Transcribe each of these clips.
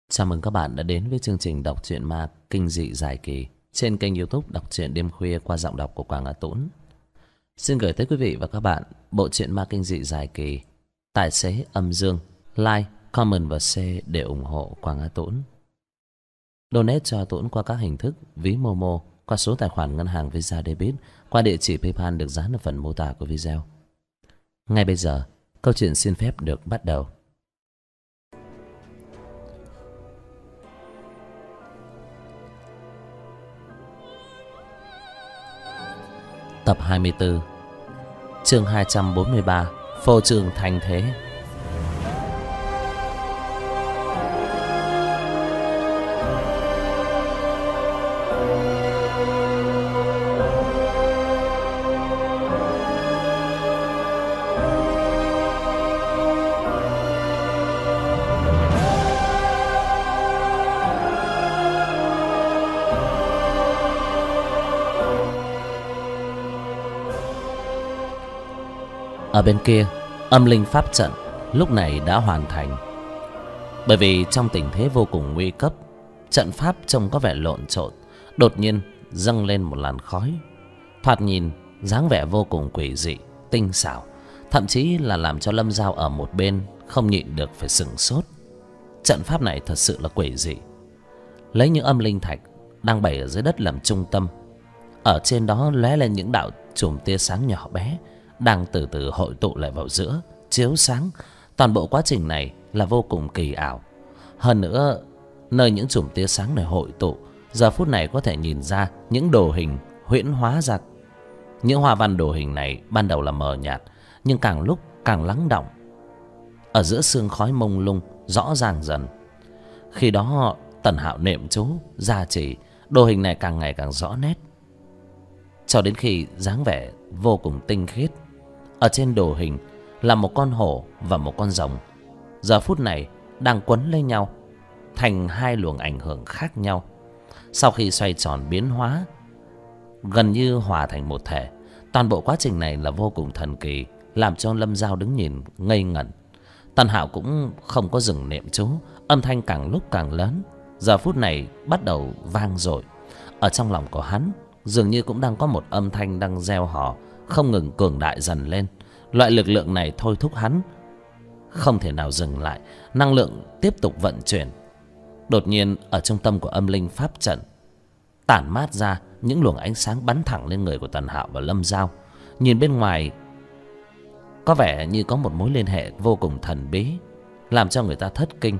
Chào mừng các bạn đã đến với chương trình đọc truyện ma kinh dị dài kỳ trên kênh YouTube Đọc truyện đêm khuya qua giọng đọc của Quảng Á Tũng. Xin gửi tới quý vị và các bạn bộ truyện ma kinh dị dài kỳ Tài xế âm dương. Like, comment và share để ủng hộ Quảng Á Tũng. Donate cho Tũng qua các hình thức ví Momo, qua số tài khoản ngân hàng Visa Debit, qua địa chỉ PayPal được dán ở phần mô tả của video. Ngay bây giờ, câu chuyện xin phép được bắt đầu. Tập 24, chương 243, phô trương thành thế. Ở bên kia, âm linh pháp trận lúc này đã hoàn thành. Bởi vì trong tình thế vô cùng nguy cấp, trận pháp trông có vẻ lộn xộn, đột nhiên dâng lên một làn khói. Thoạt nhìn dáng vẻ vô cùng quỷ dị, tinh xảo, thậm chí là làm cho Lâm Dao ở một bên không nhịn được phải sửng sốt. Trận pháp này thật sự là quỷ dị. Lấy những âm linh thạch đang bày ở dưới đất làm trung tâm, ở trên đó lóe lên những đạo chùm tia sáng nhỏ bé đang từ từ hội tụ lại vào giữa, chiếu sáng. Toàn bộ quá trình này là vô cùng kỳ ảo. Hơn nữa, nơi những chùm tia sáng này hội tụ, giờ phút này có thể nhìn ra những đồ hình huyễn hóa ra. Những hoa văn đồ hình này ban đầu là mờ nhạt, nhưng càng lúc càng lắng đọng. Ở giữa sương khói mông lung rõ ràng dần. Khi đó Tần Hạo niệm chú gia trì, đồ hình này càng ngày càng rõ nét, cho đến khi dáng vẻ vô cùng tinh khiết. Ở trên đồ hình là một con hổ và một con rồng, giờ phút này đang quấn lấy nhau thành hai luồng ảnh hưởng khác nhau. Sau khi xoay tròn biến hóa, gần như hòa thành một thể. Toàn bộ quá trình này là vô cùng thần kỳ, làm cho Lâm Dao đứng nhìn ngây ngẩn. Tần Hạo cũng không có dừng niệm chú, âm thanh càng lúc càng lớn, giờ phút này bắt đầu vang dội. Ở trong lòng của hắn dường như cũng đang có một âm thanh đang reo hò, không ngừng cường đại dần lên. Loại lực lượng này thôi thúc hắn không thể nào dừng lại, năng lượng tiếp tục vận chuyển. Đột nhiên ở trung tâm của âm linh pháp trận tản mát ra những luồng ánh sáng bắn thẳng lên người của Tần Hạo và Lâm Dao. Nhìn bên ngoài có vẻ như có một mối liên hệ vô cùng thần bí, làm cho người ta thất kinh.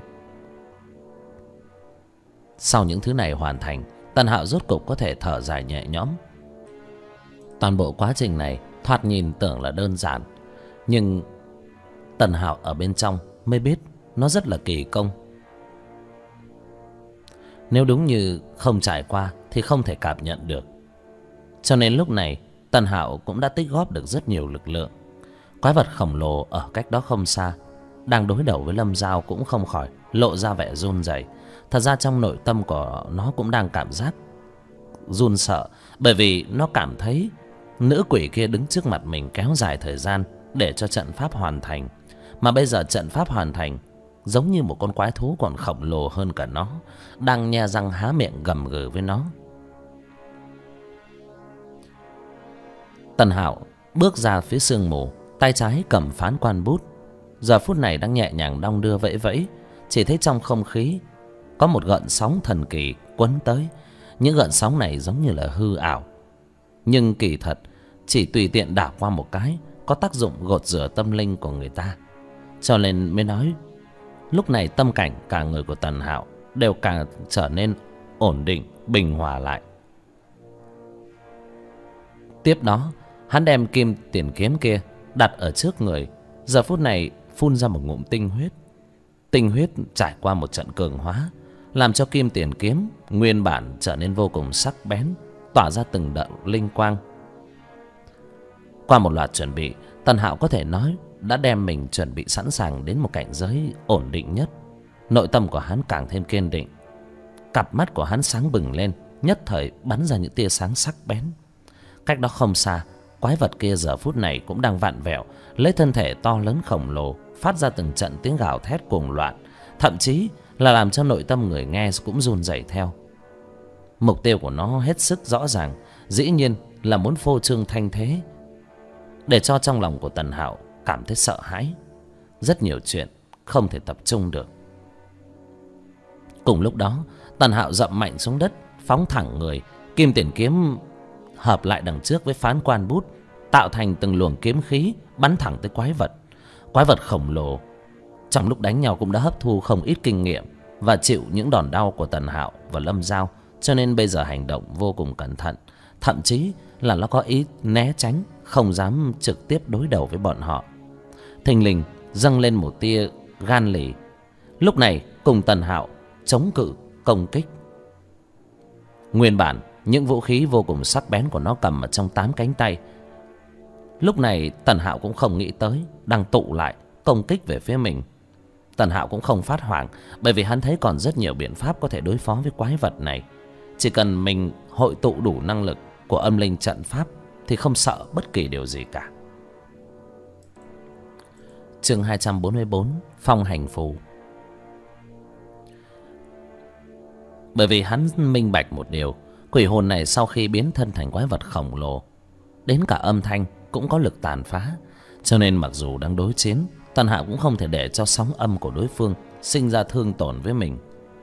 Sau những thứ này hoàn thành, Tần Hạo rốt cục có thể thở dài nhẹ nhõm. Toàn bộ quá trình này thoạt nhìn tưởng là đơn giản, nhưng Tần Hạo ở bên trong mới biết nó rất là kỳ công. Nếu đúng như không trải qua thì không thể cảm nhận được. Cho nên lúc này Tần Hạo cũng đã tích góp được rất nhiều lực lượng. Quái vật khổng lồ ở cách đó không xa đang đối đầu với Lâm Dao cũng không khỏi lộ ra vẻ run rẩy. Thật ra trong nội tâm của nó cũng đang cảm giác run sợ, bởi vì nó cảm thấy nữ quỷ kia đứng trước mặt mình kéo dài thời gian để cho trận pháp hoàn thành. Mà bây giờ trận pháp hoàn thành, giống như một con quái thú còn khổng lồ hơn cả nó, đang nhe răng há miệng gầm gừ với nó. Tần Hạo bước ra phía sương mù, tay trái cầm phán quan bút, giờ phút này đang nhẹ nhàng đong đưa vẫy vẫy. Chỉ thấy trong không khí có một gợn sóng thần kỳ quấn tới. Những gợn sóng này giống như là hư ảo, nhưng kỳ thật chỉ tùy tiện đảo qua một cái có tác dụng gột rửa tâm linh của người ta. Cho nên mới nói lúc này tâm cảnh cả người của Tần Hạo đều càng trở nên ổn định, bình hòa lại. Tiếp đó hắn đem kim tiền kiếm kia đặt ở trước người, giờ phút này phun ra một ngụm tinh huyết. Tinh huyết trải qua một trận cường hóa, làm cho kim tiền kiếm nguyên bản trở nên vô cùng sắc bén, tỏa ra từng đợt linh quang. Qua một loạt chuẩn bị, Tần Hạo có thể nói đã đem mình chuẩn bị sẵn sàng đến một cảnh giới ổn định nhất. Nội tâm của hắn càng thêm kiên định. Cặp mắt của hắn sáng bừng lên, nhất thời bắn ra những tia sáng sắc bén. Cách đó không xa, quái vật kia giờ phút này cũng đang vặn vẹo, lấy thân thể to lớn khổng lồ phát ra từng trận tiếng gào thét cuồng loạn. Thậm chí là làm cho nội tâm người nghe cũng run rẩy theo. Mục tiêu của nó hết sức rõ ràng, dĩ nhiên là muốn phô trương thanh thế, để cho trong lòng của Tần Hạo cảm thấy sợ hãi. Rất nhiều chuyện không thể tập trung được. Cùng lúc đó, Tần Hạo dậm mạnh xuống đất, phóng thẳng người, kim tiền kiếm hợp lại đằng trước với phán quan bút, tạo thành từng luồng kiếm khí bắn thẳng tới quái vật. Quái vật khổng lồ trong lúc đánh nhau cũng đã hấp thu không ít kinh nghiệm và chịu những đòn đau của Tần Hạo và Lâm Dao, cho nên bây giờ hành động vô cùng cẩn thận, thậm chí là nó có ý né tránh, không dám trực tiếp đối đầu với bọn họ. Thình lình dâng lên một tia gan lì, lúc này cùng Tần Hạo chống cự công kích. Nguyên bản những vũ khí vô cùng sắc bén của nó cầm ở trong 8 cánh tay, lúc này Tần Hạo cũng không nghĩ tới đang tụ lại công kích về phía mình. Tần Hạo cũng không phát hoảng, bởi vì hắn thấy còn rất nhiều biện pháp có thể đối phó với quái vật này. Chỉ cần mình hội tụ đủ năng lực của âm linh trận pháp thì không sợ bất kỳ điều gì cả. Chương 244: Phong hành phù. Bởi vì hắn minh bạch một điều, quỷ hồn này sau khi biến thân thành quái vật khổng lồ, đến cả âm thanh cũng có lực tàn phá, cho nên mặc dù đang đối chiến, Tần Hạo cũng không thể để cho sóng âm của đối phương sinh ra thương tổn với mình.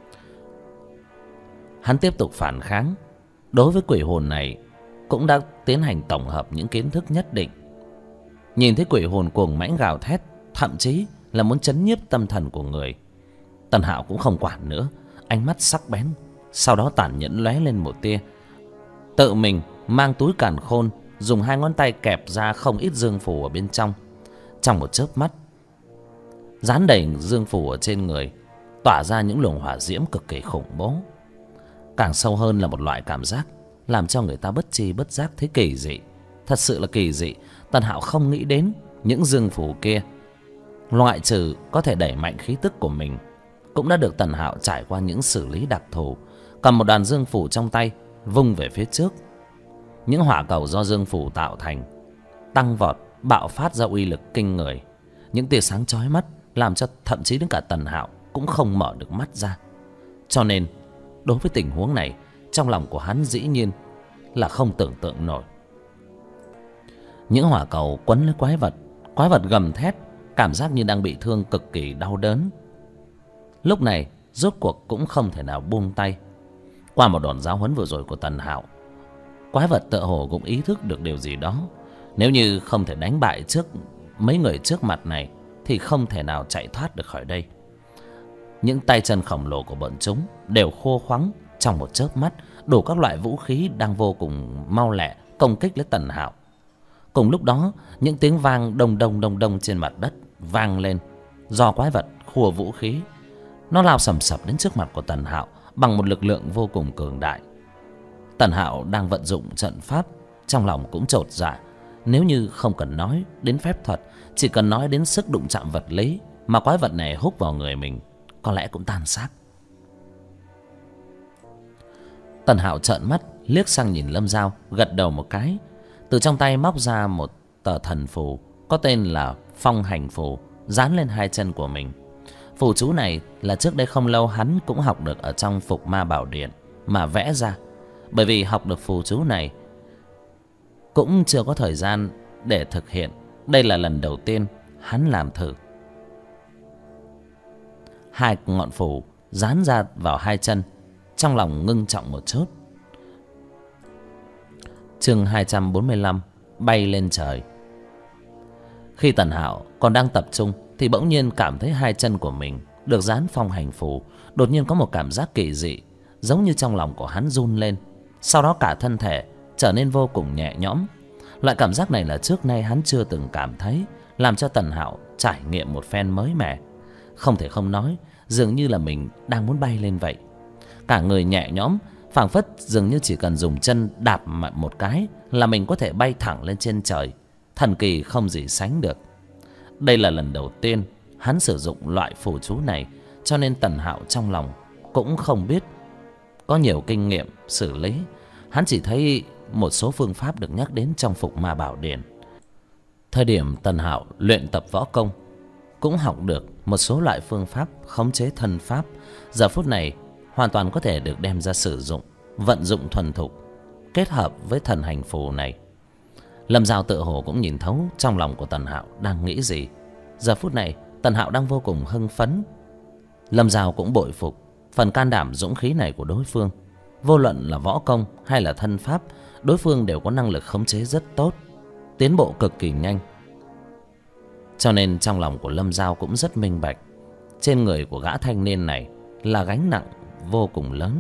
Hắn tiếp tục phản kháng. Đối với quỷ hồn này cũng đã tiến hành tổng hợp những kiến thức nhất định. Nhìn thấy quỷ hồn cuồng mãnh gào thét, thậm chí là muốn chấn nhiếp tâm thần của người, Tần Hạo cũng không quản nữa, ánh mắt sắc bén, sau đó tàn nhẫn lóe lên một tia. Tự mình mang túi càn khôn, dùng 2 ngón tay kẹp ra không ít dương phù ở bên trong. Trong một chớp mắt, dán đầy dương phù ở trên người, tỏa ra những luồng hỏa diễm cực kỳ khủng bố. Càng sâu hơn là một loại cảm giác làm cho người ta bất tri bất giác thấy kỳ dị. Thật sự là kỳ dị. Tần Hạo không nghĩ đến những dương phù kia, loại trừ có thể đẩy mạnh khí tức của mình, cũng đã được Tần Hạo trải qua những xử lý đặc thù. Cầm một đoàn dương phù trong tay, vung về phía trước. Những hỏa cầu do dương phù tạo thành tăng vọt, bạo phát ra uy lực kinh người. Những tia sáng chói mắt làm cho thậm chí đến cả Tần Hạo cũng không mở được mắt ra. Cho nên đối với tình huống này, trong lòng của hắn dĩ nhiên là không tưởng tượng nổi. Những hỏa cầu quấn lấy quái vật gầm thét, cảm giác như đang bị thương cực kỳ đau đớn. Lúc này rốt cuộc cũng không thể nào buông tay. Qua một đòn giáo huấn vừa rồi của Tần Hạo, quái vật tựa hồ cũng ý thức được điều gì đó. Nếu như không thể đánh bại trước mấy người trước mặt này thì không thể nào chạy thoát được khỏi đây. Những tay chân khổng lồ của bọn chúng đều khô khoắng trong một chớp mắt, đủ các loại vũ khí đang vô cùng mau lẹ công kích lấy Tần Hạo. Cùng lúc đó, những tiếng vang đông đông trên mặt đất vang lên, do quái vật khua vũ khí. Nó lao sầm sập đến trước mặt của Tần Hạo bằng một lực lượng vô cùng cường đại. Tần Hạo đang vận dụng trận pháp, trong lòng cũng chột dạ. Nếu như không cần nói đến phép thuật, chỉ cần nói đến sức đụng chạm vật lý mà quái vật này húc vào người mình, có lẽ cũng tan xác. Tần Hạo trợn mắt liếc sang nhìn Lâm Dao, gật đầu một cái, từ trong tay móc ra một tờ thần phù có tên là Phong hành phù, dán lên 2 chân của mình. Phù chú này là trước đây không lâu hắn cũng học được ở trong Phục Ma Bảo Điện mà vẽ ra. Bởi vì học được phù chú này cũng chưa có thời gian để thực hiện, đây là lần đầu tiên hắn làm thử. 2 ngọn phù dán ra vào 2 chân, trong lòng ngưng trọng một chút. Chương 245: Bay lên trời. Khi Tần Hạo còn đang tập trung thì bỗng nhiên cảm thấy 2 chân của mình được dán phong hành phù. Đột nhiên có một cảm giác kỳ dị, giống như trong lòng của hắn run lên, sau đó cả thân thể trở nên vô cùng nhẹ nhõm. Loại cảm giác này là trước nay hắn chưa từng cảm thấy, làm cho Tần Hạo trải nghiệm một phen mới mẻ. Không thể không nói, dường như là mình đang muốn bay lên vậy. Cả người nhẹ nhõm, phảng phất dường như chỉ cần dùng chân đạp một cái là mình có thể bay thẳng lên trên trời. Thần kỳ không gì sánh được. Đây là lần đầu tiên hắn sử dụng loại phù chú này, cho nên Tần Hạo trong lòng cũng không biết có nhiều kinh nghiệm xử lý. Hắn chỉ thấy một số phương pháp được nhắc đến trong Phục Ma Bảo Điện. Thời điểm Tần Hạo luyện tập võ công cũng học được một số loại phương pháp khống chế thân pháp giờ phút này hoàn toàn có thể được đem ra sử dụng, vận dụng thuần thục, kết hợp với thần hành phù này. Lâm Dao tự hồ cũng nhìn thấu trong lòng của Tần Hạo đang nghĩ gì. Giờ phút này Tần Hạo đang vô cùng hưng phấn. Lâm Dao cũng bội phục phần can đảm dũng khí này của đối phương. Vô luận là võ công hay là thân pháp, đối phương đều có năng lực khống chế rất tốt, tiến bộ cực kỳ nhanh. Cho nên trong lòng của Lâm Dao cũng rất minh bạch, trên người của gã thanh niên này là gánh nặng vô cùng lớn.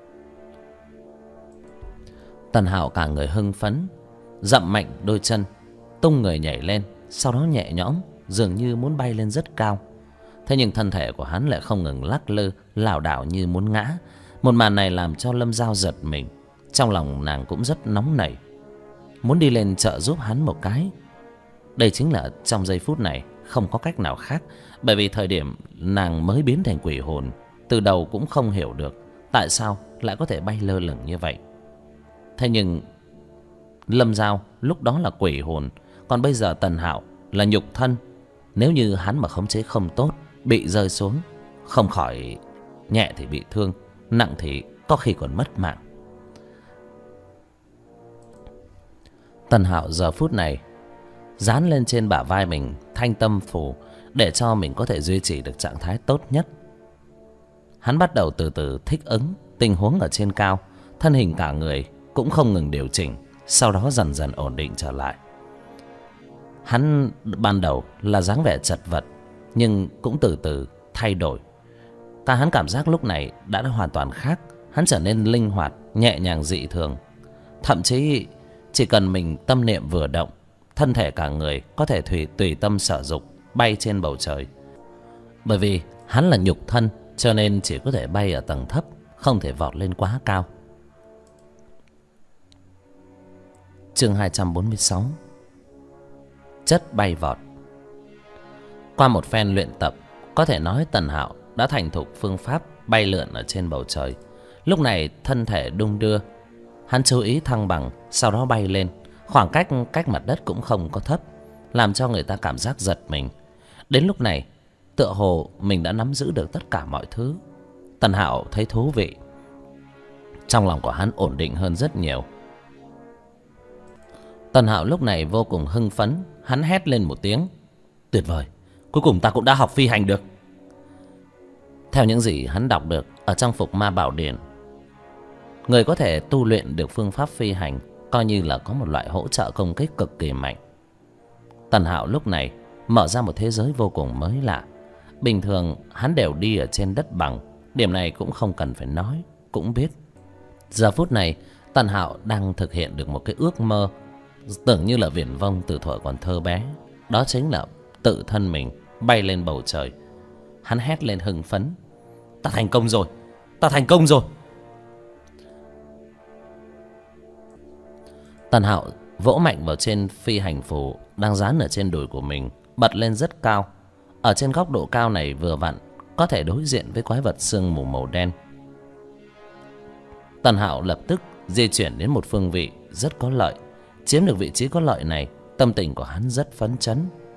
Tần Hạo cả người hưng phấn, dậm mạnh đôi chân, tung người nhảy lên, sau đó nhẹ nhõm, dường như muốn bay lên rất cao. Thế nhưng thân thể của hắn lại không ngừng lắc lư, lảo đảo như muốn ngã. Một màn này làm cho Lâm Dao giật mình. Trong lòng nàng cũng rất nóng nảy, muốn đi lên trợ giúp hắn một cái. Đây chính là trong giây phút này không có cách nào khác, bởi vì thời điểm nàng mới biến thành quỷ hồn, từ đầu cũng không hiểu được tại sao lại có thể bay lơ lửng như vậy. Thế nhưng Lâm Dao lúc đó là quỷ hồn, còn bây giờ Tần Hạo là nhục thân. Nếu như hắn mà khống chế không tốt, bị rơi xuống, không khỏi nhẹ thì bị thương, nặng thì có khi còn mất mạng. Tần Hạo giờ phút này dán lên trên bả vai mình thanh tâm phù, để cho mình có thể duy trì được trạng thái tốt nhất. Hắn bắt đầu từ từ thích ứng tình huống ở trên cao, thân hình cả người cũng không ngừng điều chỉnh, sau đó dần dần ổn định trở lại. Hắn ban đầu là dáng vẻ chật vật, nhưng cũng từ từ thay đổi. Hắn cảm giác lúc này đã hoàn toàn khác. Hắn trở nên linh hoạt, nhẹ nhàng dị thường. Thậm chí chỉ cần mình tâm niệm vừa động, thân thể cả người có thể tùy tâm sở dục bay trên bầu trời. Bởi vì hắn là nhục thân, cho nên chỉ có thể bay ở tầng thấp, không thể vọt lên quá cao. Chương 246. Chất bay vọt. Qua một phen luyện tập, có thể nói Tần Hạo đã thành thục phương pháp bay lượn ở trên bầu trời. Lúc này thân thể đung đưa, hắn chú ý thăng bằng, sau đó bay lên. Khoảng cách mặt đất cũng không có thấp, làm cho người ta cảm giác giật mình. Đến lúc này tựa hồ mình đã nắm giữ được tất cả mọi thứ. Tần Hạo thấy thú vị, trong lòng của hắn ổn định hơn rất nhiều. Tần Hạo lúc này vô cùng hưng phấn, hắn hét lên một tiếng: tuyệt vời, cuối cùng ta cũng đã học phi hành được. Theo những gì hắn đọc được ở trong Phục Ma Bảo Điển, người có thể tu luyện được phương pháp phi hành coi như là có một loại hỗ trợ công kích cực kỳ mạnh. Tần Hạo lúc này mở ra một thế giới vô cùng mới lạ. Bình thường hắn đều đi ở trên đất bằng, điểm này cũng không cần phải nói, cũng biết. Giờ phút này Tần Hạo đang thực hiện được một cái ước mơ tưởng như là viển vông từ thuở còn thơ bé. Đó chính là tự thân mình bay lên bầu trời. Hắn hét lên hưng phấn: ta thành công rồi, ta thành công rồi. Tần Hạo vỗ mạnh vào trên phi hành phù đang dán ở trên đùi của mình, bật lên rất cao. Ở trên góc độ cao này vừa vặn có thể đối diện với quái vật sương mù màu đen. Tần Hạo lập tức di chuyển đến một phương vị rất có lợi. Chiếm được vị trí có lợi này, tâm tình của hắn rất phấn chấn.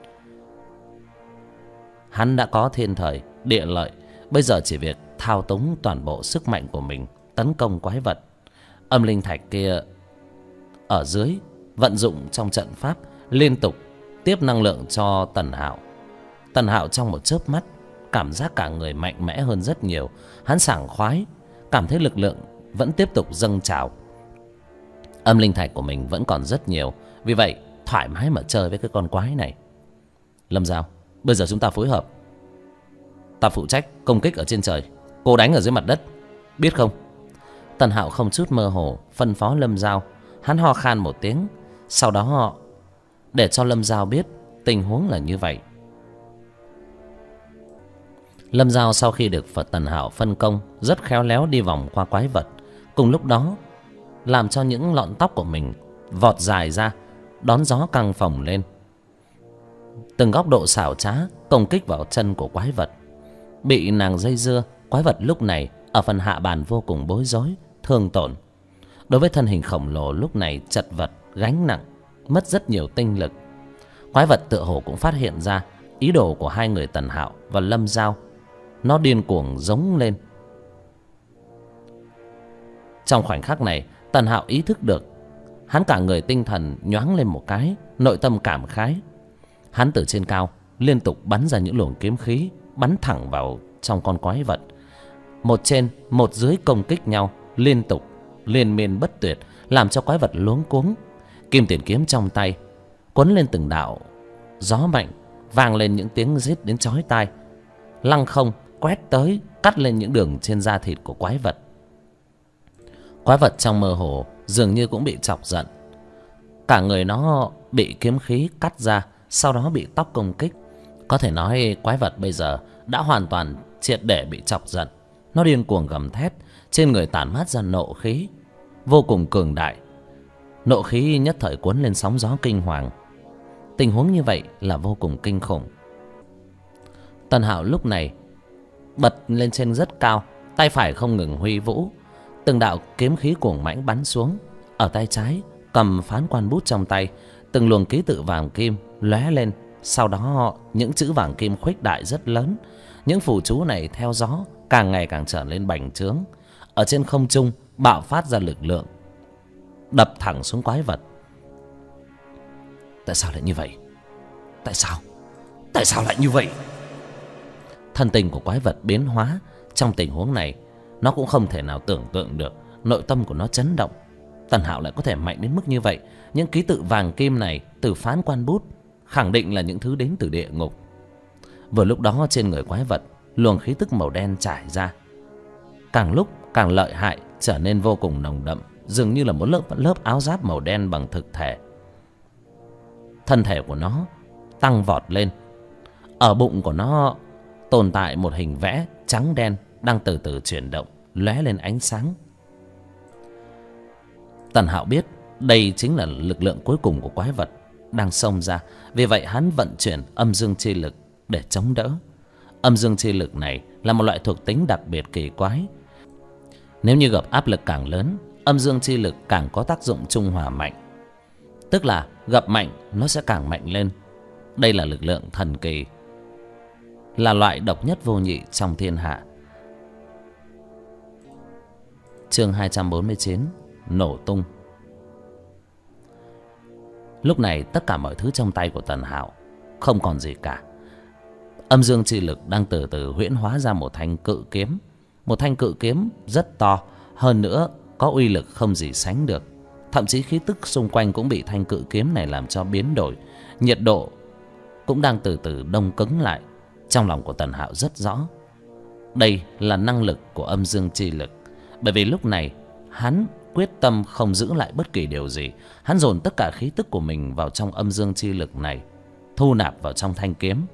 Hắn đã có thiên thời, địa lợi, bây giờ chỉ việc thao túng toàn bộ sức mạnh của mình tấn công quái vật. Âm linh thạch kia ở dưới vận dụng trong trận pháp liên tục tiếp năng lượng cho Tần Hạo. Tần Hạo trong một chớp mắt cảm giác cả người mạnh mẽ hơn rất nhiều. Hắn sảng khoái, cảm thấy lực lượng vẫn tiếp tục dâng trào. Âm linh thạch của mình vẫn còn rất nhiều, vì vậy thoải mái mà chơi với cái con quái này. Lâm Dao, bây giờ chúng ta phối hợp. Ta phụ trách công kích ở trên trời, cô đánh ở dưới mặt đất, biết không? Tần Hạo không chút mơ hồ phân phó Lâm Dao. Hắn ho khan một tiếng, sau đó để cho Lâm Dao biết tình huống là như vậy. Lâm Dao sau khi được Tần Hạo phân công rất khéo léo đi vòng qua quái vật, cùng lúc đó làm cho những lọn tóc của mình vọt dài ra, đón gió căng phồng lên, từng góc độ xảo trá công kích vào chân của quái vật. Bị nàng dây dưa, quái vật lúc này ở phần hạ bàn vô cùng bối rối, thương tổn. Đối với thân hình khổng lồ lúc này chật vật, gánh nặng, mất rất nhiều tinh lực. Quái vật tựa hồ cũng phát hiện ra ý đồ của hai người Tần Hạo và Lâm Giao. Nó điên cuồng giống lên. Trong khoảnh khắc này, Tần Hạo ý thức được. Hắn cả người tinh thần nhoáng lên một cái, nội tâm cảm khái. Hắn từ trên cao liên tục bắn ra những luồng kiếm khí, bắn thẳng vào trong con quái vật. Một trên một dưới công kích nhau liên tục, liên miên bất tuyệt, làm cho quái vật luống cuống. Kim tiền kiếm trong tay quấn lên từng đạo gió mạnh, vang lên những tiếng rít đến chói tai, lăng không quét tới, cắt lên những đường trên da thịt của quái vật. Quái vật trong mơ hồ dường như cũng bị chọc giận. Cả người nó bị kiếm khí cắt ra, sau đó bị tóc công kích. Có thể nói quái vật bây giờ đã hoàn toàn triệt để bị chọc giận. Nó điên cuồng gầm thét, trên người tản mát ra nộ khí vô cùng cường đại. Nộ khí nhất thời cuốn lên sóng gió kinh hoàng. Tình huống như vậy là vô cùng kinh khủng. Tần Hạo lúc này bật lên trên rất cao, tay phải không ngừng huy vũ. Từng đạo kiếm khí cuồng mãnh bắn xuống. Ở tay trái cầm phán quan bút trong tay, từng luồng ký tự vàng kim lóe lên. Sau đó những chữ vàng kim khuếch đại rất lớn. Những phù chú này theo gió càng ngày càng trở nên bành trướng. Ở trên không trung bạo phát ra lực lượng, đập thẳng xuống quái vật. Tại sao lại như vậy? Tại sao lại như vậy? Thân tình của quái vật biến hóa. Trong tình huống này, nó cũng không thể nào tưởng tượng được. Nội tâm của nó chấn động. Tần Hạo lại có thể mạnh đến mức như vậy. Những ký tự vàng kim này từ phán quan bút khẳng định là những thứ đến từ địa ngục. Vừa lúc đó trên người quái vật, luồng khí tức màu đen trải ra, càng lúc càng lợi hại, trở nên vô cùng nồng đậm, dường như là một lớp áo giáp màu đen bằng thực thể. Thân thể của nó tăng vọt lên. Ở bụng của nó tồn tại một hình vẽ trắng đen đang từ từ chuyển động, lóe lên ánh sáng. Tần Hạo biết đây chính là lực lượng cuối cùng của quái vật đang xông ra. Vì vậy hắn vận chuyển âm dương chi lực để chống đỡ. Âm dương chi lực này là một loại thuộc tính đặc biệt kỳ quái. Nếu như gặp áp lực càng lớn, âm dương chi lực càng có tác dụng trung hòa mạnh. Tức là gặp mạnh nó sẽ càng mạnh lên. Đây là lực lượng thần kỳ, là loại độc nhất vô nhị trong thiên hạ. Chương 249: Nổ tung. Lúc này tất cả mọi thứ trong tay của Tần Hạo không còn gì cả. Âm dương chi lực đang từ từ huyễn hóa ra một thanh cự kiếm. Một thanh cự kiếm rất to, hơn nữa có uy lực không gì sánh được. Thậm chí khí tức xung quanh cũng bị thanh cự kiếm này làm cho biến đổi. Nhiệt độ cũng đang từ từ đông cứng lại. Trong lòng của Tần Hạo rất rõ, đây là năng lực của âm dương chi lực. Bởi vì lúc này hắn quyết tâm không giữ lại bất kỳ điều gì. Hắn dồn tất cả khí tức của mình vào trong âm dương chi lực này, thu nạp vào trong thanh kiếm.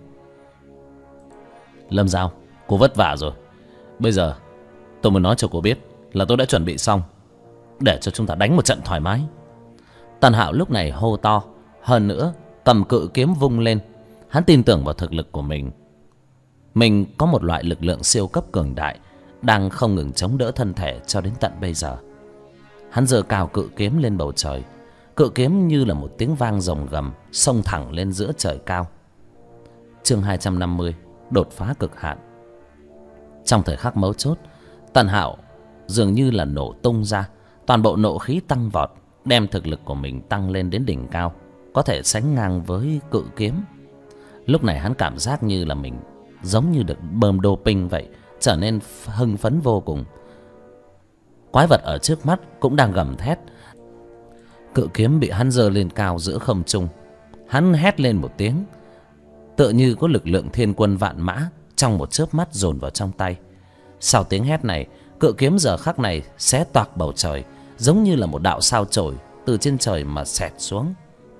Lâm Giao, cô vất vả rồi. Bây giờ tôi muốn nói cho cô biết là tôi đã chuẩn bị xong để cho chúng ta đánh một trận thoải mái. Tần Hạo lúc này hô to, hơn nữa cầm cự kiếm vung lên. Hắn tin tưởng vào thực lực của mình. Mình có một loại lực lượng siêu cấp cường đại đang không ngừng chống đỡ thân thể cho đến tận bây giờ. Hắn giơ cao cự kiếm lên bầu trời. Cự kiếm như là một tiếng vang rồng gầm, xông thẳng lên giữa trời cao. Chương 250: Đột phá cực hạn. Trong thời khắc mấu chốt, Tần Hạo dường như là nổ tung ra. Toàn bộ nộ khí tăng vọt, đem thực lực của mình tăng lên đến đỉnh cao, có thể sánh ngang với cự kiếm. Lúc này hắn cảm giác như là mình giống như được bơm doping vậy, trở nên hưng phấn vô cùng. Quái vật ở trước mắt cũng đang gầm thét. Cự kiếm bị hắn giơ lên cao giữa không trung. Hắn hét lên một tiếng, tựa như có lực lượng thiên quân vạn mã trong một chớp mắt dồn vào trong tay. Sau tiếng hét này, cự kiếm giờ khắc này xé toạc bầu trời, giống như là một đạo sao chổi từ trên trời mà xẹt xuống,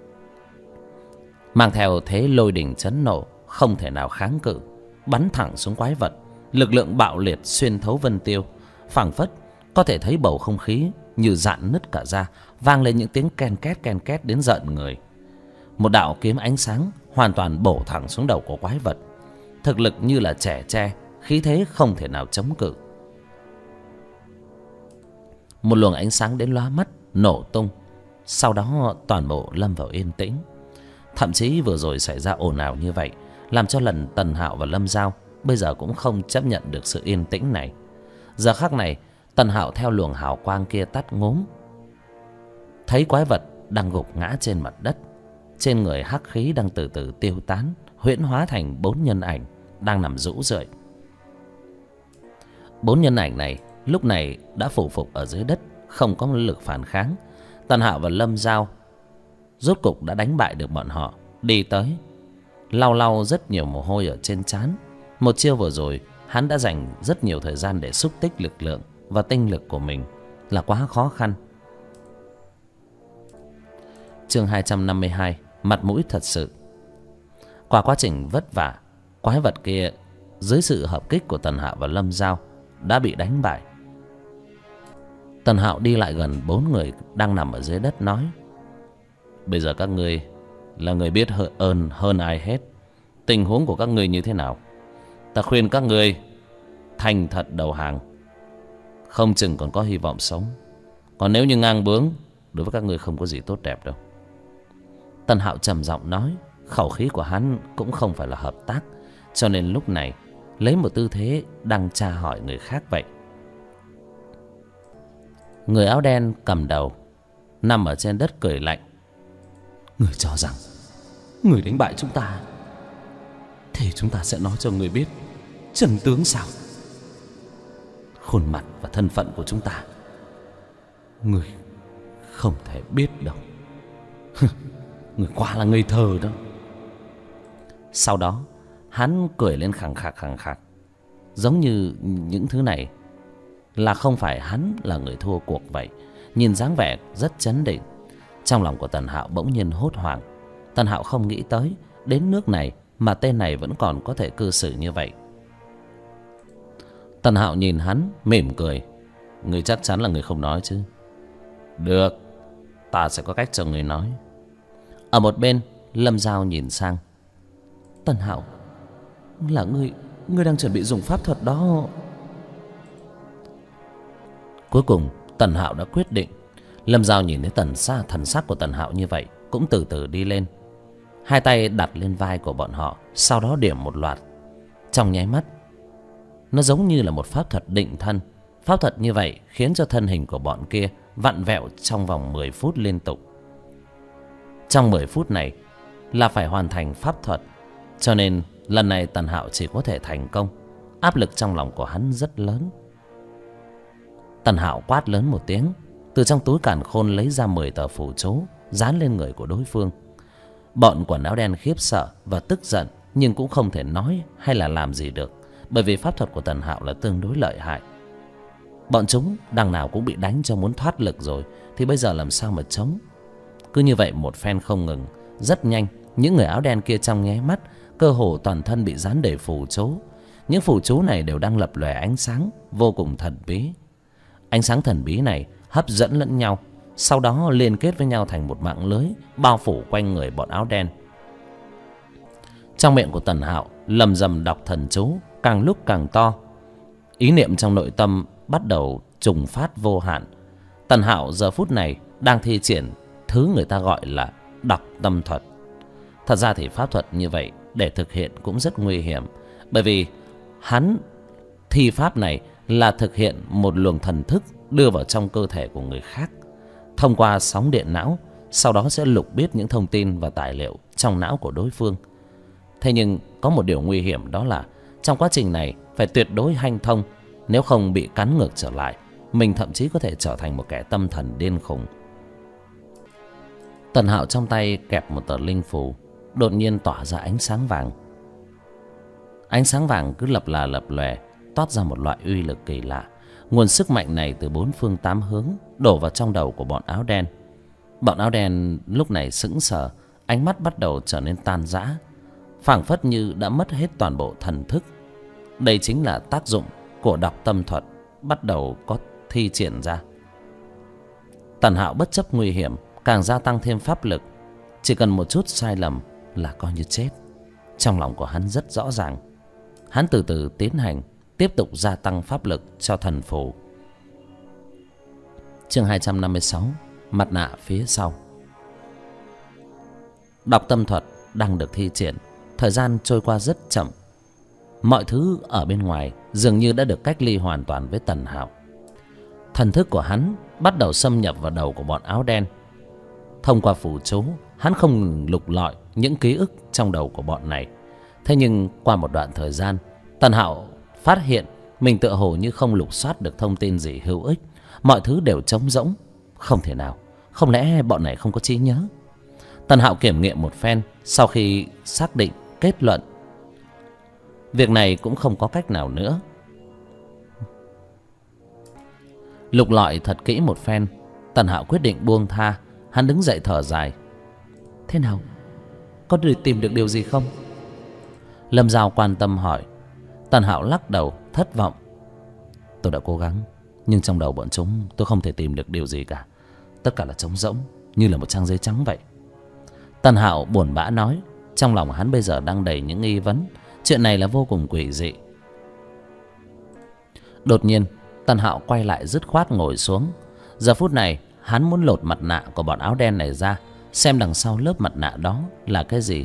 mang theo thế lôi đình chấn nổ không thể nào kháng cự, bắn thẳng xuống quái vật. Lực lượng bạo liệt xuyên thấu vân tiêu, phảng phất có thể thấy bầu không khí như dạn nứt cả ra, vang lên những tiếng ken két đến giận người. Một đạo kiếm ánh sáng hoàn toàn bổ thẳng xuống đầu của quái vật. Thực lực như là trẻ tre, khí thế không thể nào chống cự. Một luồng ánh sáng đến lóa mắt, nổ tung. Sau đó toàn bộ lâm vào yên tĩnh. Thậm chí vừa rồi xảy ra ồn ào như vậy, làm cho lần Tần Hạo và Lâm Dao bây giờ cũng không chấp nhận được sự yên tĩnh này. Giờ khắc này, Tần Hạo theo luồng hào quang kia tắt ngốm, thấy quái vật đang gục ngã trên mặt đất. Trên người hắc khí đang từ từ tiêu tán, huyễn hóa thành 4 nhân ảnh đang nằm rũ rượi. 4 nhân ảnh này lúc này đã phủ phục ở dưới đất, không có lực phản kháng. Tần Hạo và Lâm Dao rốt cục đã đánh bại được bọn họ. Đi tới, lau lau rất nhiều mồ hôi ở trên trán. Một chiêu vừa rồi hắn đã dành rất nhiều thời gian để xúc tích lực lượng và tinh lực của mình, là quá khó khăn. Chương 252, mặt mũi thật sự. Qua quá trình vất vả, quái vật kia dưới sự hợp kích của Tần Hạo và Lâm Dao đã bị đánh bại. Tần Hạo đi lại gần 4 người đang nằm ở dưới đất nói: bây giờ các ngươi là người biết ơn hơn ai hết. Tình huống của các ngươi như thế nào? Ta khuyên các ngươi thành thật đầu hàng, không chừng còn có hy vọng sống. Còn nếu như ngang bướng, đối với các ngươi không có gì tốt đẹp đâu. Tần Hạo trầm giọng nói, khẩu khí của hắn cũng không phải là hợp tác, cho nên lúc này lấy một tư thế đang tra hỏi người khác vậy. Người áo đen cầm đầu nằm ở trên đất cười lạnh: người cho rằng người đánh bại chúng ta, thì chúng ta sẽ nói cho người biết chân tướng sao? Khuôn mặt và thân phận của chúng ta người không thể biết đâu. Người quả là ngây thơ đó. Sau đó hắn cười lên khẳng khặc, giống như những thứ này là không phải hắn là người thua cuộc vậy. Nhìn dáng vẻ rất chấn định. Trong lòng của Tần Hạo bỗng nhiên hốt hoảng. Tần Hạo không nghĩ tới đến nước này mà tên này vẫn còn có thể cư xử như vậy. Tần Hạo nhìn hắn mỉm cười: người chắc chắn là người không nói chứ? Được, ta sẽ có cách cho người nói. Ở một bên, Lâm Dao nhìn sang: Tần Hạo, là ngươi đang chuẩn bị dùng pháp thuật đó. Cuối cùng Tần Hạo đã quyết định. Lâm Dao nhìn thấy thần sắc của Tần Hạo như vậy, cũng từ từ đi lên, hai tay đặt lên vai của bọn họ, sau đó điểm một loạt. Trong nháy mắt, nó giống như là một pháp thuật định thân. Pháp thuật như vậy khiến cho thân hình của bọn kia vặn vẹo trong vòng 10 phút liên tục. Trong 10 phút này là phải hoàn thành pháp thuật, cho nên lần này Tần Hạo chỉ có thể thành công. Áp lực trong lòng của hắn rất lớn. Tần Hạo quát lớn một tiếng, từ trong túi càn khôn lấy ra 10 tờ phù chú dán lên người của đối phương. Bọn quần áo đen khiếp sợ và tức giận, nhưng cũng không thể nói hay là làm gì được, bởi vì pháp thuật của Tần Hạo là tương đối lợi hại. Bọn chúng đằng nào cũng bị đánh cho muốn thoát lực rồi, thì bây giờ làm sao mà chống? Cứ như vậy một phen không ngừng. Rất nhanh, những người áo đen kia trong nháy mắt cơ hồ toàn thân bị dán đầy phù chú. Những phù chú này đều đang lập lòe ánh sáng vô cùng thần bí. Ánh sáng thần bí này hấp dẫn lẫn nhau, sau đó liên kết với nhau thành một mạng lưới bao phủ quanh người bọn áo đen. Trong miệng của Tần Hạo lầm rầm đọc thần chú, càng lúc càng to. Ý niệm trong nội tâm bắt đầu trùng phát vô hạn. Tần Hạo giờ phút này đang thi triển thứ người ta gọi là đọc tâm thuật. Thật ra thì pháp thuật như vậy để thực hiện cũng rất nguy hiểm, bởi vì hắn thi pháp này là thực hiện một luồng thần thức đưa vào trong cơ thể của người khác, thông qua sóng điện não, sau đó sẽ lục biết những thông tin và tài liệu trong não của đối phương. Thế nhưng có một điều nguy hiểm, đó là trong quá trình này phải tuyệt đối hanh thông, nếu không bị cắn ngược trở lại, mình thậm chí có thể trở thành một kẻ tâm thần điên khùng. Tần Hạo trong tay kẹp một tờ linh phù, đột nhiên tỏa ra ánh sáng vàng. Ánh sáng vàng cứ lập lòe, toát ra một loại uy lực kỳ lạ. Nguồn sức mạnh này từ 4 phương 8 hướng đổ vào trong đầu của bọn áo đen. Bọn áo đen lúc này sững sờ, ánh mắt bắt đầu trở nên tan rã, phảng phất như đã mất hết toàn bộ thần thức. Đây chính là tác dụng của đọc tâm thuật bắt đầu có thi triển ra. Tần Hạo bất chấp nguy hiểm, càng gia tăng thêm pháp lực. Chỉ cần một chút sai lầm là coi như chết. Trong lòng của hắn rất rõ ràng. Hắn từ từ tiến hành, tiếp tục gia tăng pháp lực cho thần phù. Chương 256, mặt nạ phía sau. Đọc tâm thuật đang được thi triển. Thời gian trôi qua rất chậm. Mọi thứ ở bên ngoài dường như đã được cách ly hoàn toàn với Tần Hạo. Thần thức của hắn bắt đầu xâm nhập vào đầu của bọn áo đen. Thông qua phù chú, hắn không ngừng lục lọi những ký ức trong đầu của bọn này. Thế nhưng qua một đoạn thời gian, Tần Hạo phát hiện mình tựa hồ như không lục soát được thông tin gì hữu ích. Mọi thứ đều trống rỗng. Không thể nào, không lẽ bọn này không có trí nhớ? Tần Hạo kiểm nghiệm một phen, sau khi xác định kết luận việc này cũng không có cách nào nữa. Lục lọi thật kỹ một phen, Tần Hạo quyết định buông tha. Hắn đứng dậy thở dài. Thế nào, có tìm được điều gì không? Lâm Giao quan tâm hỏi. Tần Hạo lắc đầu thất vọng. Tôi đã cố gắng, nhưng trong đầu bọn chúng tôi không thể tìm được điều gì cả. Tất cả là trống rỗng, như là một trang giấy trắng vậy. Tần Hạo buồn bã nói. Trong lòng hắn bây giờ đang đầy những nghi vấn. Chuyện này là vô cùng quỷ dị. Đột nhiên Tần Hạo quay lại dứt khoát ngồi xuống. Giờ phút này hắn muốn lột mặt nạ của bọn áo đen này ra, xem đằng sau lớp mặt nạ đó là cái gì.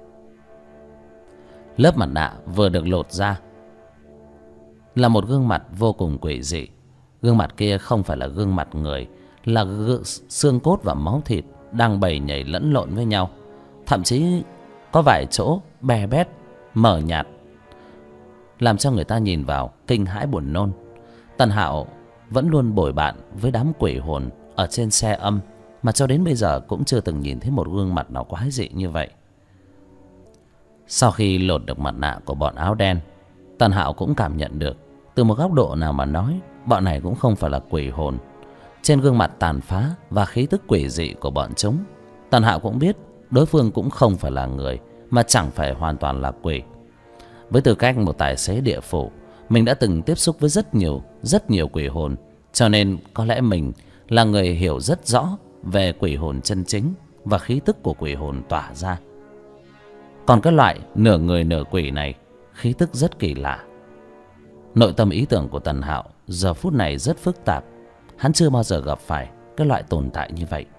Lớp mặt nạ vừa được lột ra là một gương mặt vô cùng quỷ dị. Gương mặt kia không phải là gương mặt người, là xương cốt và máu thịt đang bầy nhảy lẫn lộn với nhau. Thậm chí có vài chỗ bè bét, mờ nhạt, làm cho người ta nhìn vào kinh hãi buồn nôn. Tần Hạo vẫn luôn bồi bạn với đám quỷ hồn ở trên xe âm, mà cho đến bây giờ cũng chưa từng nhìn thấy một gương mặt nào quái dị như vậy. Sau khi lột được mặt nạ của bọn áo đen, Tần Hạo cũng cảm nhận được, từ một góc độ nào mà nói, bọn này cũng không phải là quỷ hồn. Trên gương mặt tàn phá và khí tức quỷ dị của bọn chúng, Tần Hạo cũng biết đối phương cũng không phải là người, mà chẳng phải hoàn toàn là quỷ. Với tư cách một tài xế địa phủ, mình đã từng tiếp xúc với rất nhiều quỷ hồn, cho nên có lẽ mình là người hiểu rất rõ về quỷ hồn chân chính và khí tức của quỷ hồn tỏa ra. Còn cái loại nửa người nửa quỷ này, khí tức rất kỳ lạ. Nội tâm ý tưởng của Tần Hạo giờ phút này rất phức tạp. Hắn chưa bao giờ gặp phải cái loại tồn tại như vậy.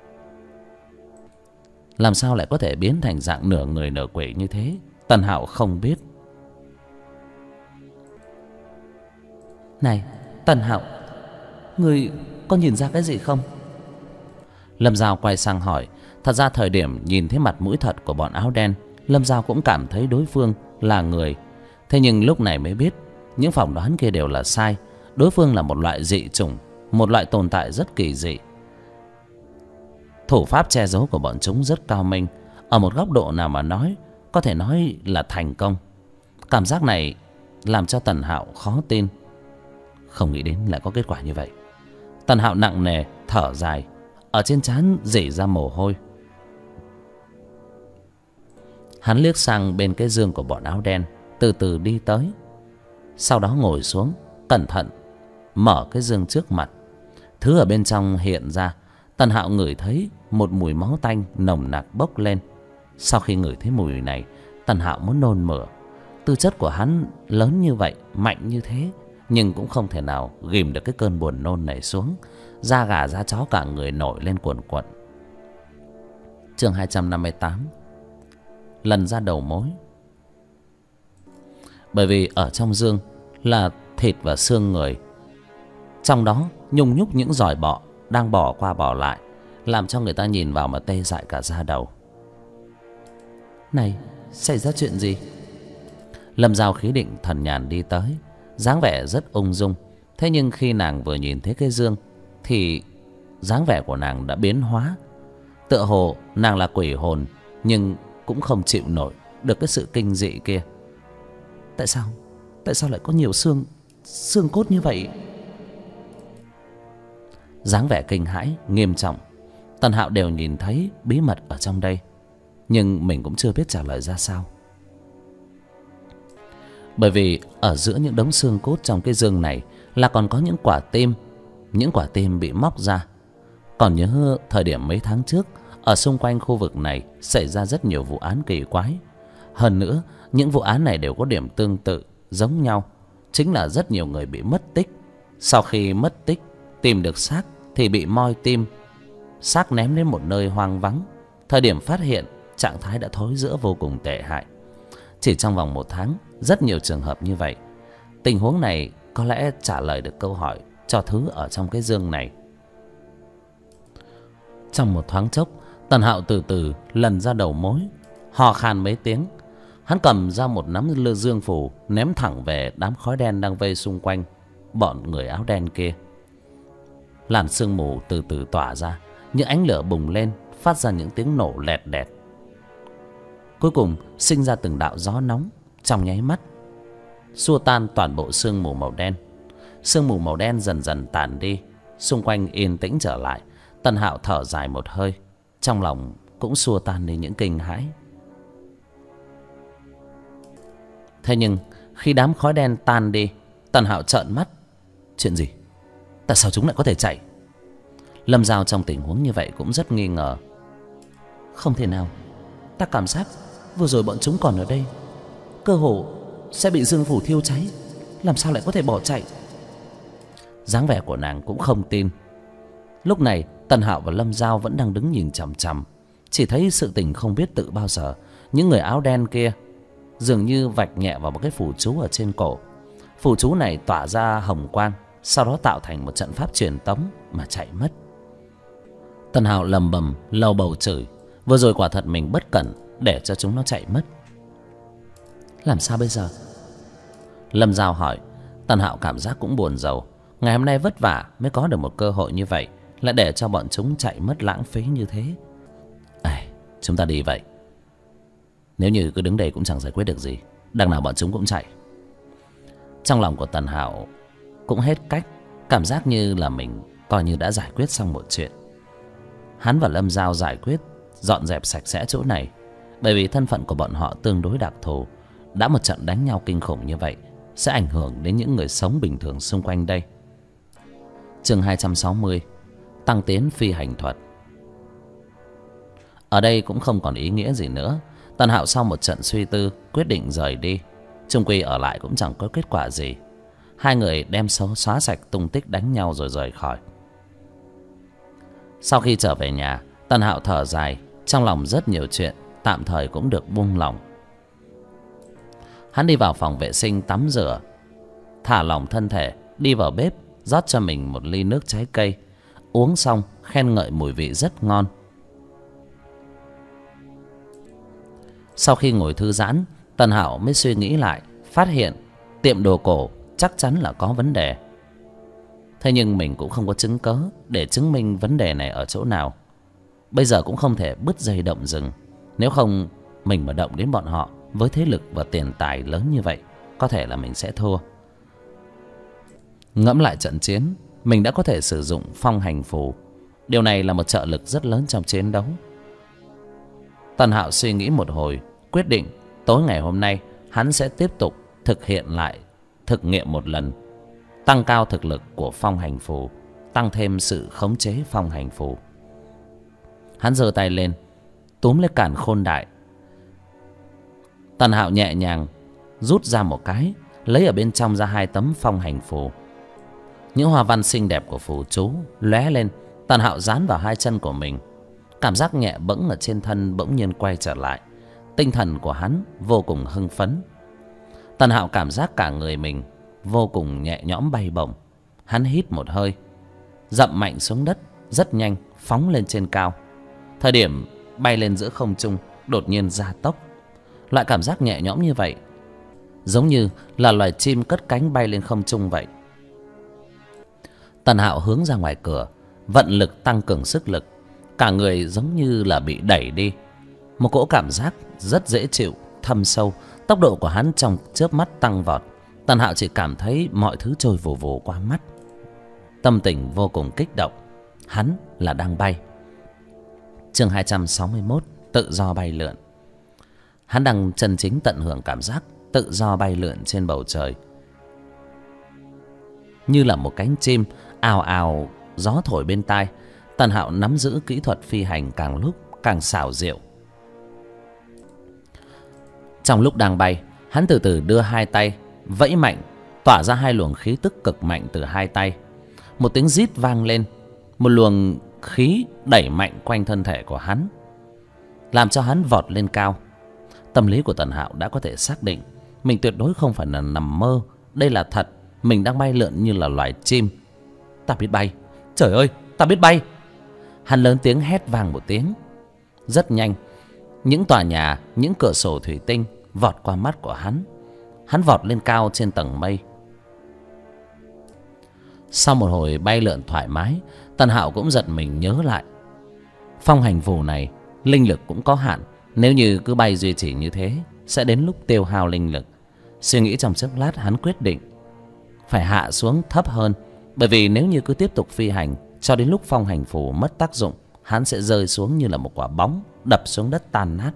Làm sao lại có thể biến thành dạng nửa người nửa quỷ như thế, Tần Hạo không biết. Này Tần Hạo, ngươi có nhìn ra cái gì không? Lâm Giao quay sang hỏi. Thật ra thời điểm nhìn thấy mặt mũi thật của bọn áo đen, Lâm Giao cũng cảm thấy đối phương là người. Thế nhưng lúc này mới biết những phỏng đoán kia đều là sai. Đối phương là một loại dị chủng, một loại tồn tại rất kỳ dị. Thủ pháp che giấu của bọn chúng rất cao minh. Ở một góc độ nào mà nói, có thể nói là thành công. Cảm giác này làm cho Tần Hạo khó tin. Không nghĩ đến lại có kết quả như vậy. Tần Hạo nặng nề thở dài, ở trên trán rỉ ra mồ hôi. Hắn liếc sang bên cái giường của bọn áo đen, từ từ đi tới. Sau đó ngồi xuống, cẩn thận mở cái giường trước mặt. Thứ ở bên trong hiện ra. Tần Hạo ngửi thấy một mùi máu tanh nồng nặc bốc lên. Sau khi ngửi thấy mùi này, Tần Hạo muốn nôn mửa. Tư chất của hắn lớn như vậy, mạnh như thế, nhưng cũng không thể nào ghìm được cái cơn buồn nôn này xuống. Da gà da chó cả người nổi lên cuồn cuộn. Chương 258. Lần ra đầu mối. Bởi vì ở trong giường là thịt và xương người, trong đó nhung nhúc những giòi bọ đang bò qua bò lại, làm cho người ta nhìn vào mà tê dại cả da đầu. Này, xảy ra chuyện gì? Lâm Giao khí định thần nhàn đi tới, dáng vẻ rất ung dung. Thế nhưng khi nàng vừa nhìn thấy cái giường thì dáng vẻ của nàng đã biến hóa. Tựa hồ nàng là quỷ hồn, nhưng cũng không chịu nổi được cái sự kinh dị kia. Tại sao lại có nhiều xương cốt như vậy? Dáng vẻ kinh hãi nghiêm trọng. Tần Hạo đều nhìn thấy bí mật ở trong đây, nhưng mình cũng chưa biết trả lời ra sao. Bởi vì ở giữa những đống xương cốt trong cái giường này là còn có những quả tim. Những quả tim bị móc ra. Còn nhớ thời điểm mấy tháng trước, ở xung quanh khu vực này xảy ra rất nhiều vụ án kỳ quái. Hơn nữa, những vụ án này đều có điểm tương tự, giống nhau. Chính là rất nhiều người bị mất tích. Sau khi mất tích, tìm được xác thì bị moi tim, xác ném đến một nơi hoang vắng. Thời điểm phát hiện, trạng thái đã thối rữa vô cùng tệ hại. Chỉ trong vòng 1 tháng, rất nhiều trường hợp như vậy. Tình huống này có lẽ trả lời được câu hỏi cho thứ ở trong cái dương này. Trong một thoáng chốc, Tần Hạo từ từ lần ra đầu mối, hò khan mấy tiếng. Hắn cầm ra một nắm dương phù, ném thẳng về đám khói đen đang vây xung quanh bọn người áo đen kia. Làn sương mù từ từ tỏa ra, những ánh lửa bùng lên, phát ra những tiếng nổ lẹt đẹt. Cuối cùng sinh ra từng đạo gió nóng, trong nháy mắt xua tan toàn bộ sương mù màu đen. Sương mù màu đen dần dần tàn đi, xung quanh yên tĩnh trở lại. Tần Hạo thở dài một hơi, trong lòng cũng xua tan đi những kinh hãi. Thế nhưng khi đám khói đen tan đi, Tần Hạo trợn mắt. Chuyện gì? Tại sao chúng lại có thể chạy? Lâm Giao trong tình huống như vậy cũng rất nghi ngờ. Không thể nào, ta cảm giác vừa rồi bọn chúng còn ở đây, cơ hồ sẽ bị dương phủ thiêu cháy, làm sao lại có thể bỏ chạy? Dáng vẻ của nàng cũng không tin. Lúc này Tần Hạo và Lâm Giao vẫn đang đứng nhìn chằm chằm, chỉ thấy sự tình không biết tự bao giờ. Những người áo đen kia dường như vạch nhẹ vào một cái phù chú ở trên cổ. Phù chú này tỏa ra hồng quang, sau đó tạo thành một trận pháp truyền tống mà chạy mất. Tần Hạo lầm bầm lầu bầu chửi, vừa rồi quả thật mình bất cẩn để cho chúng nó chạy mất. Làm sao bây giờ? Lâm Giao hỏi. Tần Hạo cảm giác cũng buồn rầu. Ngày hôm nay vất vả mới có được một cơ hội như vậy, lại để cho bọn chúng chạy mất lãng phí như thế. Chúng ta đi vậy. Nếu như cứ đứng đây cũng chẳng giải quyết được gì, đằng nào bọn chúng cũng chạy. Trong lòng của Tần Hạo cũng hết cách, cảm giác như là mình coi như đã giải quyết xong một chuyện. Hắn và Lâm Giao giải quyết dọn dẹp sạch sẽ chỗ này, bởi vì thân phận của bọn họ tương đối đặc thù. Đã một trận đánh nhau kinh khủng như vậy sẽ ảnh hưởng đến những người sống bình thường xung quanh đây. Chương 260, tăng tiến phi hành thuật. Ở đây cũng không còn ý nghĩa gì nữa. Tần Hạo sau một trận suy tư quyết định rời đi. Chung quy ở lại cũng chẳng có kết quả gì. Hai người đem xóa sạch tung tích đánh nhau rồi rời khỏi. Sau khi trở về nhà, Tần Hạo thở dài, trong lòng rất nhiều chuyện tạm thời cũng được buông lỏng. Hắn đi vào phòng vệ sinh tắm rửa, thả lỏng thân thể, đi vào bếp rót cho mình một ly nước trái cây. Uống xong khen ngợi mùi vị rất ngon. Sau khi ngồi thư giãn, Tần Hạo mới suy nghĩ lại, phát hiện tiệm đồ cổ chắc chắn là có vấn đề. Thế nhưng mình cũng không có chứng cớ để chứng minh vấn đề này ở chỗ nào. Bây giờ cũng không thể bứt dây động rừng. Nếu không mình mà động đến bọn họ với thế lực và tiền tài lớn như vậy, có thể là mình sẽ thua. Ngẫm lại trận chiến, mình đã có thể sử dụng phong hành phù. Điều này là một trợ lực rất lớn trong chiến đấu. Tần Hạo suy nghĩ một hồi, quyết định tối ngày hôm nay hắn sẽ tiếp tục thực nghiệm một lần, tăng cao thực lực của phong hành phù, tăng thêm sự khống chế phong hành phù. Hắn giơ tay lên, túm lấy càn khôn đại. Tần Hạo nhẹ nhàng rút ra một cái, lấy ở bên trong ra 2 tấm phong hành phù. Những hoa văn xinh đẹp của phù chú lóe lên. Tần Hạo dán vào 2 chân của mình. Cảm giác nhẹ bẫng ở trên thân bỗng nhiên quay trở lại. Tinh thần của hắn vô cùng hưng phấn. Tần Hạo cảm giác cả người mình vô cùng nhẹ nhõm bay bổng. Hắn hít một hơi, dậm mạnh xuống đất, rất nhanh phóng lên trên cao. Thời điểm bay lên giữa không trung, đột nhiên gia tốc. Loại cảm giác nhẹ nhõm như vậy giống như là loài chim cất cánh bay lên không trung vậy. Tần Hạo hướng ra ngoài cửa, vận lực tăng cường sức lực. Cả người giống như là bị đẩy đi. Một cỗ cảm giác rất dễ chịu, thâm sâu. Tốc độ của hắn trong chớp mắt tăng vọt. Tần Hạo chỉ cảm thấy mọi thứ trôi vù vù qua mắt. Tâm tình vô cùng kích động. Hắn là đang bay. Chương 261, tự do bay lượn. Hắn đang chân chính tận hưởng cảm giác tự do bay lượn trên bầu trời. Như là một cánh chim ào ào, gió thổi bên tai. Tần Hạo nắm giữ kỹ thuật phi hành càng lúc càng xảo diệu. Trong lúc đang bay, hắn từ từ đưa 2 tay vẫy mạnh, tỏa ra 2 luồng khí tức cực mạnh từ 2 tay. Một tiếng rít vang lên, một luồng khí đẩy mạnh quanh thân thể của hắn, làm cho hắn vọt lên cao. Tâm lý của Tần Hạo đã có thể xác định mình tuyệt đối không phải là nằm mơ, đây là thật. Mình đang bay lượn như là loài chim. Ta biết bay, trời ơi, ta biết bay. Hắn lớn tiếng hét vang một tiếng. Rất nhanh, những tòa nhà, những cửa sổ thủy tinh vọt qua mắt của hắn. Hắn vọt lên cao trên tầng mây. Sau một hồi bay lượn thoải mái, Tần Hạo cũng giật mình nhớ lại, phong hành phù này linh lực cũng có hạn. Nếu như cứ bay duy trì như thế, sẽ đến lúc tiêu hao linh lực. Suy nghĩ trong chốc lát, hắn quyết định phải hạ xuống thấp hơn. Bởi vì nếu như cứ tiếp tục phi hành cho đến lúc phong hành phù mất tác dụng, hắn sẽ rơi xuống như là một quả bóng đập xuống đất tan nát.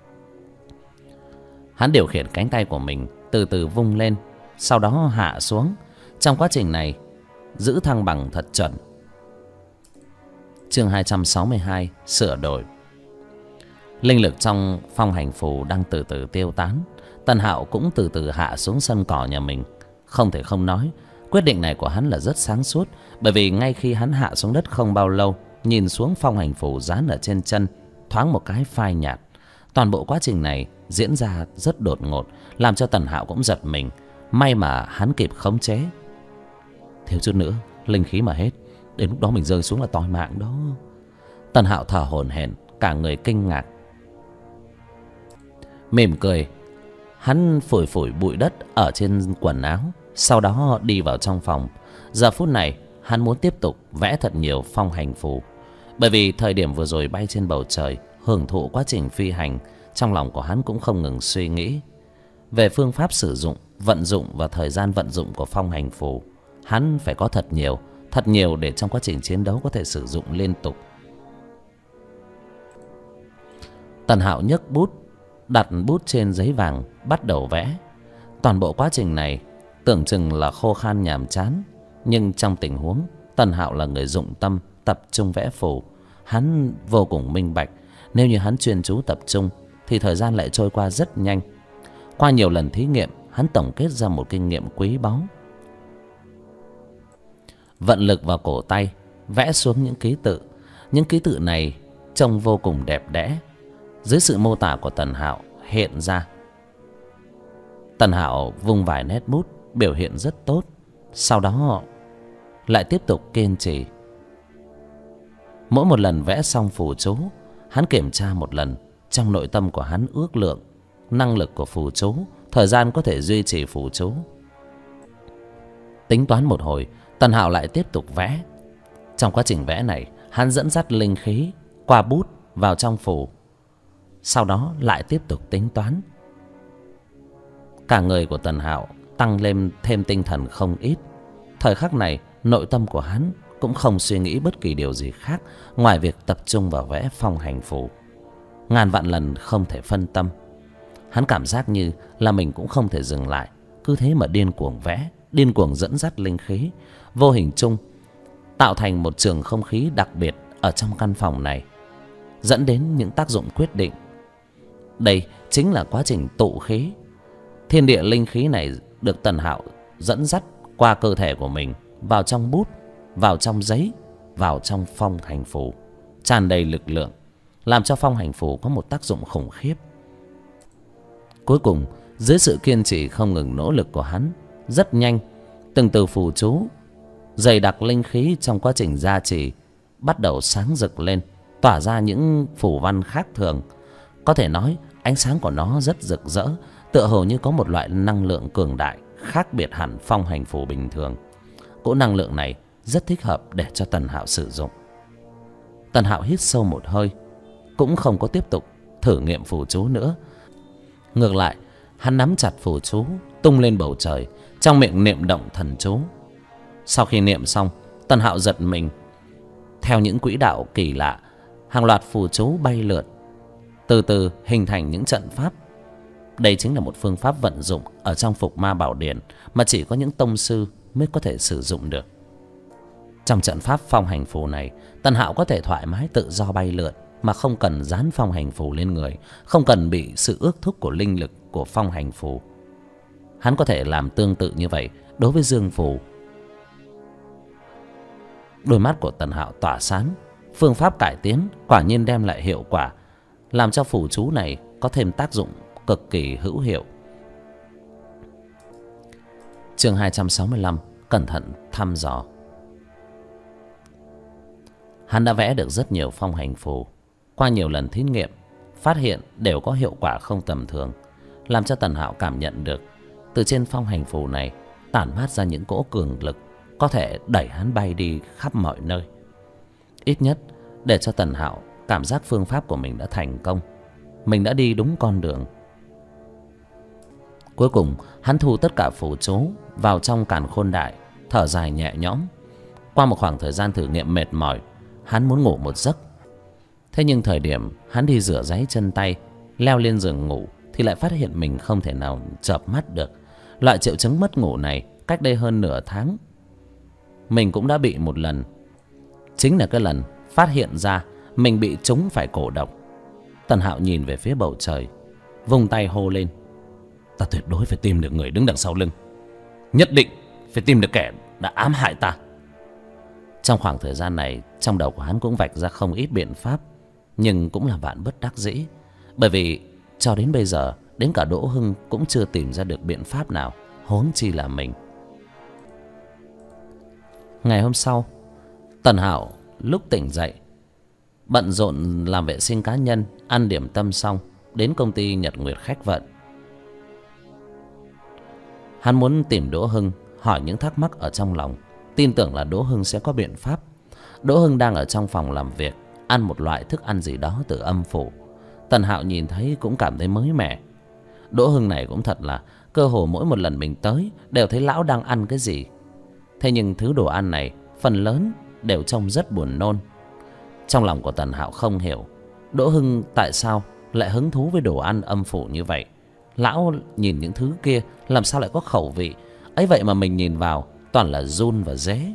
Hắn điều khiển cánh tay của mình từ từ vung lên, sau đó hạ xuống. Trong quá trình này giữ thăng bằng thật chuẩn. Chương 262 sửa đổi. Linh lực trong phong hành phù đang từ từ tiêu tán. Tần Hạo cũng từ từ hạ xuống sân cỏ nhà mình. Không thể không nói, quyết định này của hắn là rất sáng suốt. Bởi vì ngay khi hắn hạ xuống đất không bao lâu, nhìn xuống phong hành phù dán ở trên chân, thoáng một cái phai nhạt. Toàn bộ quá trình này diễn ra rất đột ngột, làm cho Tần Hạo cũng giật mình. May mà hắn kịp khống chế. Thiếu chút nữa linh khí mà hết, đến lúc đó mình rơi xuống là toi mạng đó. Tần Hạo thở hổn hển, cả người kinh ngạc. Mỉm cười, hắn phủi phủi bụi đất ở trên quần áo, sau đó đi vào trong phòng. Giờ phút này hắn muốn tiếp tục vẽ thật nhiều phong hành phù. Bởi vì thời điểm vừa rồi bay trên bầu trời, hưởng thụ quá trình phi hành, trong lòng của hắn cũng không ngừng suy nghĩ về phương pháp sử dụng, vận dụng và thời gian vận dụng của phong hành phù. Hắn phải có thật nhiều để trong quá trình chiến đấu có thể sử dụng liên tục. Tần Hạo nhấc bút, đặt bút trên giấy vàng, bắt đầu vẽ. Toàn bộ quá trình này tưởng chừng là khô khan nhàm chán, nhưng trong tình huống Tần Hạo là người dụng tâm tập trung vẽ phù, hắn vô cùng minh bạch, nếu như hắn chuyên chú tập trung thì thời gian lại trôi qua rất nhanh. Qua nhiều lần thí nghiệm, hắn tổng kết ra một kinh nghiệm quý báu. Vận lực vào cổ tay, vẽ xuống những ký tự. Những ký tự này trông vô cùng đẹp đẽ. Dưới sự mô tả của Tần Hạo hiện ra, Tần Hạo vung vài nét bút, biểu hiện rất tốt. Sau đó lại tiếp tục kiên trì. Mỗi một lần vẽ xong phù chú, hắn kiểm tra một lần. Trong nội tâm của hắn ước lượng năng lực của phù chú, thời gian có thể duy trì phù chú. Tính toán một hồi, Tần Hạo lại tiếp tục vẽ. Trong quá trình vẽ này, hắn dẫn dắt linh khí qua bút vào trong phù, sau đó lại tiếp tục tính toán. Cả người của Tần Hạo tăng lên thêm tinh thần không ít. Thời khắc này, nội tâm của hắn cũng không suy nghĩ bất kỳ điều gì khác ngoài việc tập trung vào vẽ phong hành phù. Ngàn vạn lần không thể phân tâm. Hắn cảm giác như là mình cũng không thể dừng lại, cứ thế mà điên cuồng vẽ, điên cuồng dẫn dắt linh khí, vô hình chung tạo thành một trường không khí đặc biệt ở trong căn phòng này, dẫn đến những tác dụng quyết định. Đây chính là quá trình tụ khí. Thiên địa linh khí này được Tần Hạo dẫn dắt qua cơ thể của mình, vào trong bút, vào trong giấy, vào trong phong hành phù, tràn đầy lực lượng, làm cho phong hành phù có một tác dụng khủng khiếp. Cuối cùng, dưới sự kiên trì không ngừng nỗ lực của hắn, rất nhanh, từng từ phù chú dày đặc linh khí trong quá trình gia trì bắt đầu sáng rực lên, tỏa ra những phù văn khác thường. Có thể nói ánh sáng của nó rất rực rỡ, tựa hồ như có một loại năng lượng cường đại khác biệt hẳn phong hành phù bình thường. Cỗ năng lượng này rất thích hợp để cho Tần Hạo sử dụng. Tần Hạo hít sâu một hơi, cũng không có tiếp tục thử nghiệm phù chú nữa. Ngược lại, hắn nắm chặt phù chú, tung lên bầu trời, trong miệng niệm động thần chú. Sau khi niệm xong, Tần Hạo giật mình. Theo những quỹ đạo kỳ lạ, hàng loạt phù chú bay lượn, từ từ hình thành những trận pháp. Đây chính là một phương pháp vận dụng ở trong Phục Ma Bảo Điển mà chỉ có những tông sư mới có thể sử dụng được. Trong trận pháp phong hành phù này, Tần Hạo có thể thoải mái tự do bay lượn mà không cần dán phong hành phù lên người, không cần bị sự ước thúc của linh lực của phong hành phù. Hắn có thể làm tương tự như vậy đối với dương phù. Đôi mắt của Tần Hạo tỏa sáng. Phương pháp cải tiến quả nhiên đem lại hiệu quả, làm cho phù chú này có thêm tác dụng cực kỳ hữu hiệu. Chương 265: Cẩn thận thăm dò. Hắn đã vẽ được rất nhiều phong hành phù. Qua nhiều lần thí nghiệm, phát hiện đều có hiệu quả không tầm thường, làm cho Tần Hạo cảm nhận được từ trên phong hành phù này tản mát ra những cỗ cường lực có thể đẩy hắn bay đi khắp mọi nơi. Ít nhất để cho Tần Hạo cảm giác phương pháp của mình đã thành công, mình đã đi đúng con đường. Cuối cùng hắn thu tất cả phù chú vào trong càn khôn đại, thở dài nhẹ nhõm. Qua một khoảng thời gian thử nghiệm mệt mỏi, hắn muốn ngủ một giấc. Thế nhưng thời điểm hắn đi rửa ráy chân tay, leo lên giường ngủ thì lại phát hiện mình không thể nào chợp mắt được. Loại triệu chứng mất ngủ này cách đây hơn nửa tháng mình cũng đã bị một lần. Chính là cái lần phát hiện ra mình bị trúng phải cổ độc. Tần Hạo nhìn về phía bầu trời, vung tay hô lên: ta tuyệt đối phải tìm được người đứng đằng sau lưng, nhất định phải tìm được kẻ đã ám hại ta. Trong khoảng thời gian này, trong đầu của hắn cũng vạch ra không ít biện pháp, nhưng cũng là vạn bất đắc dĩ. Bởi vì cho đến bây giờ, đến cả Đỗ Hưng cũng chưa tìm ra được biện pháp nào, huống chi là mình. Ngày hôm sau, Tần Hạo lúc tỉnh dậy, bận rộn làm vệ sinh cá nhân, ăn điểm tâm xong, đến công ty Nhật Nguyệt Khách Vận. Hắn muốn tìm Đỗ Hưng, hỏi những thắc mắc ở trong lòng, tin tưởng là Đỗ Hưng sẽ có biện pháp. Đỗ Hưng đang ở trong phòng làm việc, ăn một loại thức ăn gì đó từ âm phủ. Tần Hạo nhìn thấy cũng cảm thấy mới mẻ. Đỗ Hưng này cũng thật là, cơ hồ mỗi một lần mình tới đều thấy lão đang ăn cái gì. Thế nhưng thứ đồ ăn này phần lớn đều trông rất buồn nôn. Trong lòng của Tần Hạo không hiểu Đỗ Hưng tại sao lại hứng thú với đồ ăn âm phủ như vậy. Lão nhìn những thứ kia làm sao lại có khẩu vị ấy vậy mà mình nhìn vào toàn là giun và dế.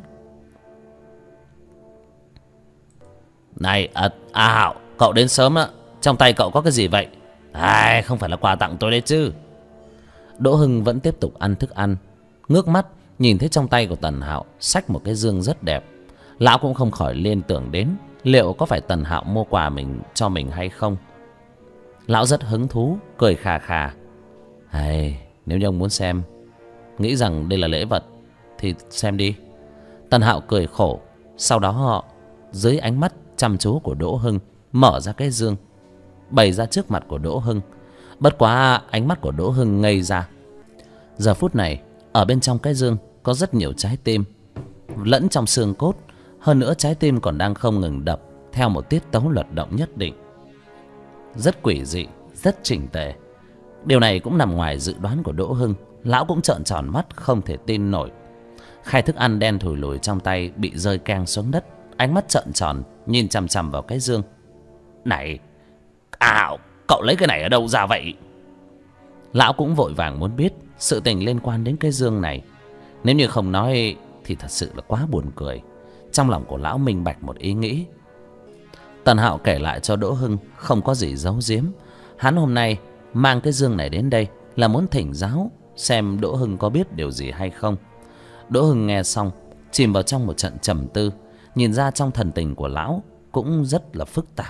Này Hạo, cậu đến sớm á, trong tay cậu có cái gì vậy? Không phải là quà tặng tôi đấy chứ. Đỗ Hưng vẫn tiếp tục ăn thức ăn, ngước mắt nhìn thấy trong tay của Tần Hạo xách một cái dương rất đẹp. Lão cũng không khỏi liên tưởng đến liệu có phải Tần Hạo mua quà cho mình hay không. Lão rất hứng thú, cười khà khà: nếu như ông muốn xem, nghĩ rằng đây là lễ vật thì xem đi. Tần Hạo cười khổ. Sau đó họ dưới ánh mắt chăm chú của Đỗ Hưng mở ra cái dương, bày ra trước mặt của Đỗ Hưng. Bất quá ánh mắt của Đỗ Hưng ngây ra. Giờ phút này ở bên trong cái dương có rất nhiều trái tim lẫn trong xương cốt. Hơn nữa trái tim còn đang không ngừng đập theo một tiết tấu luật động nhất định, rất quỷ dị, rất chỉnh tề. Điều này cũng nằm ngoài dự đoán của Đỗ Hưng. Lão cũng trợn tròn mắt không thể tin nổi. Khay thức ăn đen thùi lùi trong tay bị rơi keng xuống đất, ánh mắt trợn tròn nhìn chằm chằm vào cái dương. Này cậu lấy cái này ở đâu ra vậy? Lão cũng vội vàng muốn biết sự tình liên quan đến cái dương này. Nếu như không nói thì thật sự là quá buồn cười. Trong lòng của lão minh bạch một ý nghĩ. Tần Hạo kể lại cho Đỗ Hưng không có gì giấu giếm. Hắn hôm nay mang cái dương này đến đây là muốn thỉnh giáo xem Đỗ Hưng có biết điều gì hay không. Đỗ Hưng nghe xong chìm vào trong một trận trầm tư. Nhìn ra trong thần tình của lão cũng rất là phức tạp.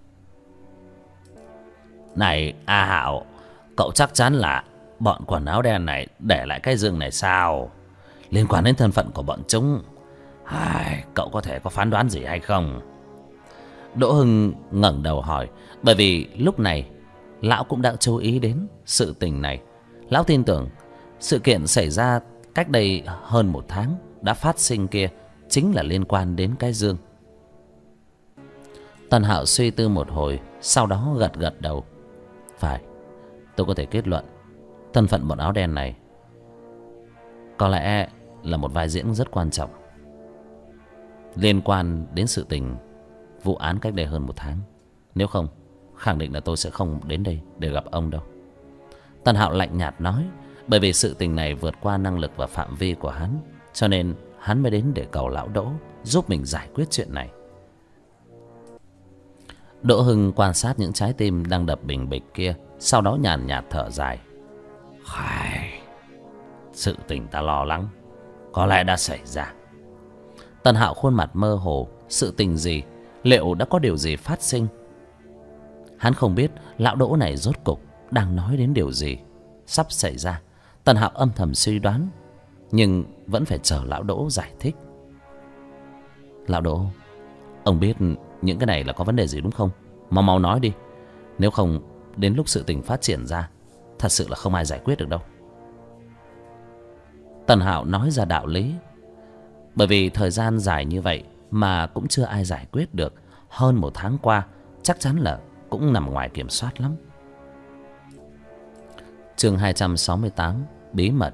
Này Hạo, cậu chắc chắn là bọn quần áo đen này để lại cái dương này sao? Liên quan đến thân phận của bọn chúng, cậu có thể có phán đoán gì hay không? Đỗ Hưng ngẩng đầu hỏi. Bởi vì lúc này lão cũng đã chú ý đến sự tình này. Lão tin tưởng sự kiện xảy ra cách đây hơn một tháng đã phát sinh kia chính là liên quan đến cái dương. Tần Hạo suy tư một hồi, sau đó gật gật đầu. Phải, tôi có thể kết luận thân phận bọn áo đen này có lẽ là một vai diễn rất quan trọng liên quan đến sự tình vụ án cách đây hơn một tháng. Nếu không, khẳng định là tôi sẽ không đến đây để gặp ông đâu. Tần Hạo lạnh nhạt nói. Bởi vì sự tình này vượt qua năng lực và phạm vi của hắn, cho nên hắn mới đến để cầu lão Đỗ giúp mình giải quyết chuyện này. Đỗ Hưng quan sát những trái tim đang đập bình bịch kia, sau đó nhàn nhạt thở dài. Sự tình ta lo lắng có lẽ đã xảy ra. Tần Hạo khuôn mặt mơ hồ. Sự tình gì? Liệu đã có điều gì phát sinh? Hắn không biết lão Đỗ này rốt cục đang nói đến điều gì sắp xảy ra. Tần Hạo âm thầm suy đoán, nhưng vẫn phải chờ lão Đỗ giải thích. Lão Đỗ, ông biết những cái này là có vấn đề gì đúng không? Mau mau nói đi, nếu không đến lúc sự tình phát triển ra, thật sự là không ai giải quyết được đâu. Tần Hạo nói ra đạo lý. Bởi vì thời gian dài như vậy mà cũng chưa ai giải quyết được. Hơn 1 tháng qua chắc chắn là cũng nằm ngoài kiểm soát lắm. Chương 268, bí mật.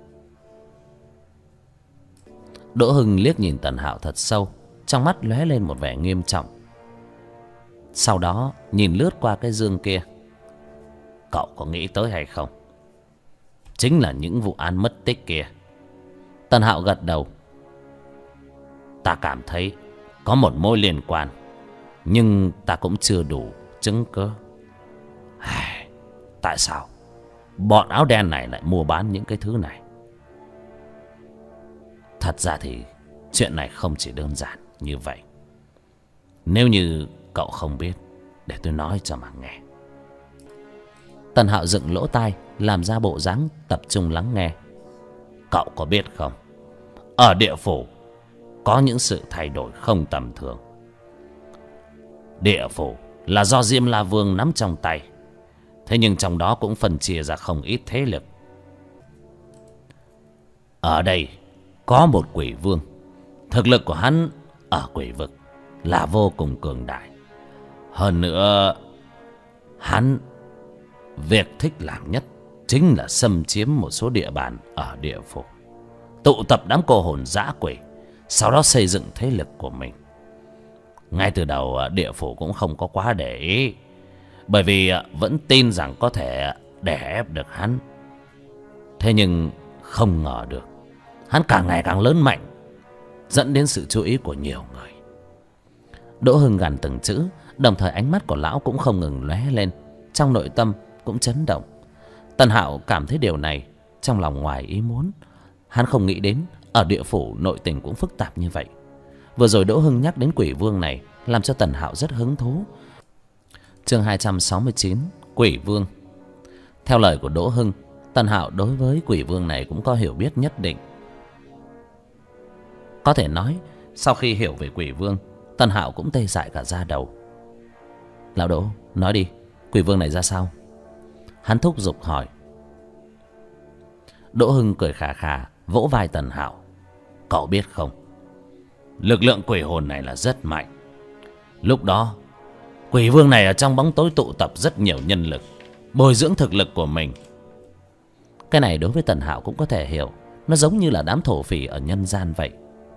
Đỗ Hưng liếc nhìn Tần Hạo thật sâu, trong mắt lóe lên một vẻ nghiêm trọng. Sau đó nhìn lướt qua cái dương kia. Cậu có nghĩ tới hay không? Chính là những vụ án mất tích kia. Tần Hạo gật đầu. Ta cảm thấy có một mối liên quan, nhưng ta cũng chưa đủ chứng cứ. Tại sao bọn áo đen này lại mua bán những cái thứ này? Thật ra thì chuyện này không chỉ đơn giản như vậy. Nếu như cậu không biết, để tôi nói cho mà nghe. Tần Hạo dựng lỗ tai, làm ra bộ dáng tập trung lắng nghe. Cậu có biết không, ở địa phủ có những sự thay đổi không tầm thường. Địa phủ là do Diêm La Vương nắm trong tay, thế nhưng trong đó cũng phân chia ra không ít thế lực. Ở đây có một quỷ vương, thực lực của hắn ở quỷ vực là vô cùng cường đại. Hơn nữa, hắn việc thích làm nhất chính là xâm chiếm một số địa bàn ở địa phủ, tụ tập đám cô hồn dã quỷ, sau đó xây dựng thế lực của mình. Ngay từ đầu địa phủ cũng không có quá để ý, bởi vì vẫn tin rằng có thể đè ép được hắn. Thế nhưng không ngờ được hắn càng ngày càng lớn mạnh, dẫn đến sự chú ý của nhiều người. Đỗ Hưng gằn từng chữ, đồng thời ánh mắt của lão cũng không ngừng lóe lên, trong nội tâm cũng chấn động. Tần Hạo cảm thấy điều này trong lòng ngoài ý muốn. Hắn không nghĩ đến ở địa phủ nội tình cũng phức tạp như vậy. Vừa rồi Đỗ Hưng nhắc đến quỷ vương này làm cho Tần Hạo rất hứng thú. Chương 269, quỷ vương. Theo lời của Đỗ Hưng, Tần Hạo đối với quỷ vương này cũng có hiểu biết nhất định. Có thể nói sau khi hiểu về quỷ vương, Tần Hạo cũng tê dại cả da đầu. Lão Đỗ, nói đi, quỷ vương này ra sao? Hắn thúc giục hỏi. Đỗ Hưng cười khà khà, vỗ vai Tần Hạo. Cậu biết không, lực lượng quỷ hồn này là rất mạnh. Lúc đó quỷ vương này ở trong bóng tối tụ tập rất nhiều nhân lực, bồi dưỡng thực lực của mình. Cái này đối với Tần Hạo cũng có thể hiểu, nó giống như là đám thổ phỉ ở nhân gian vậy.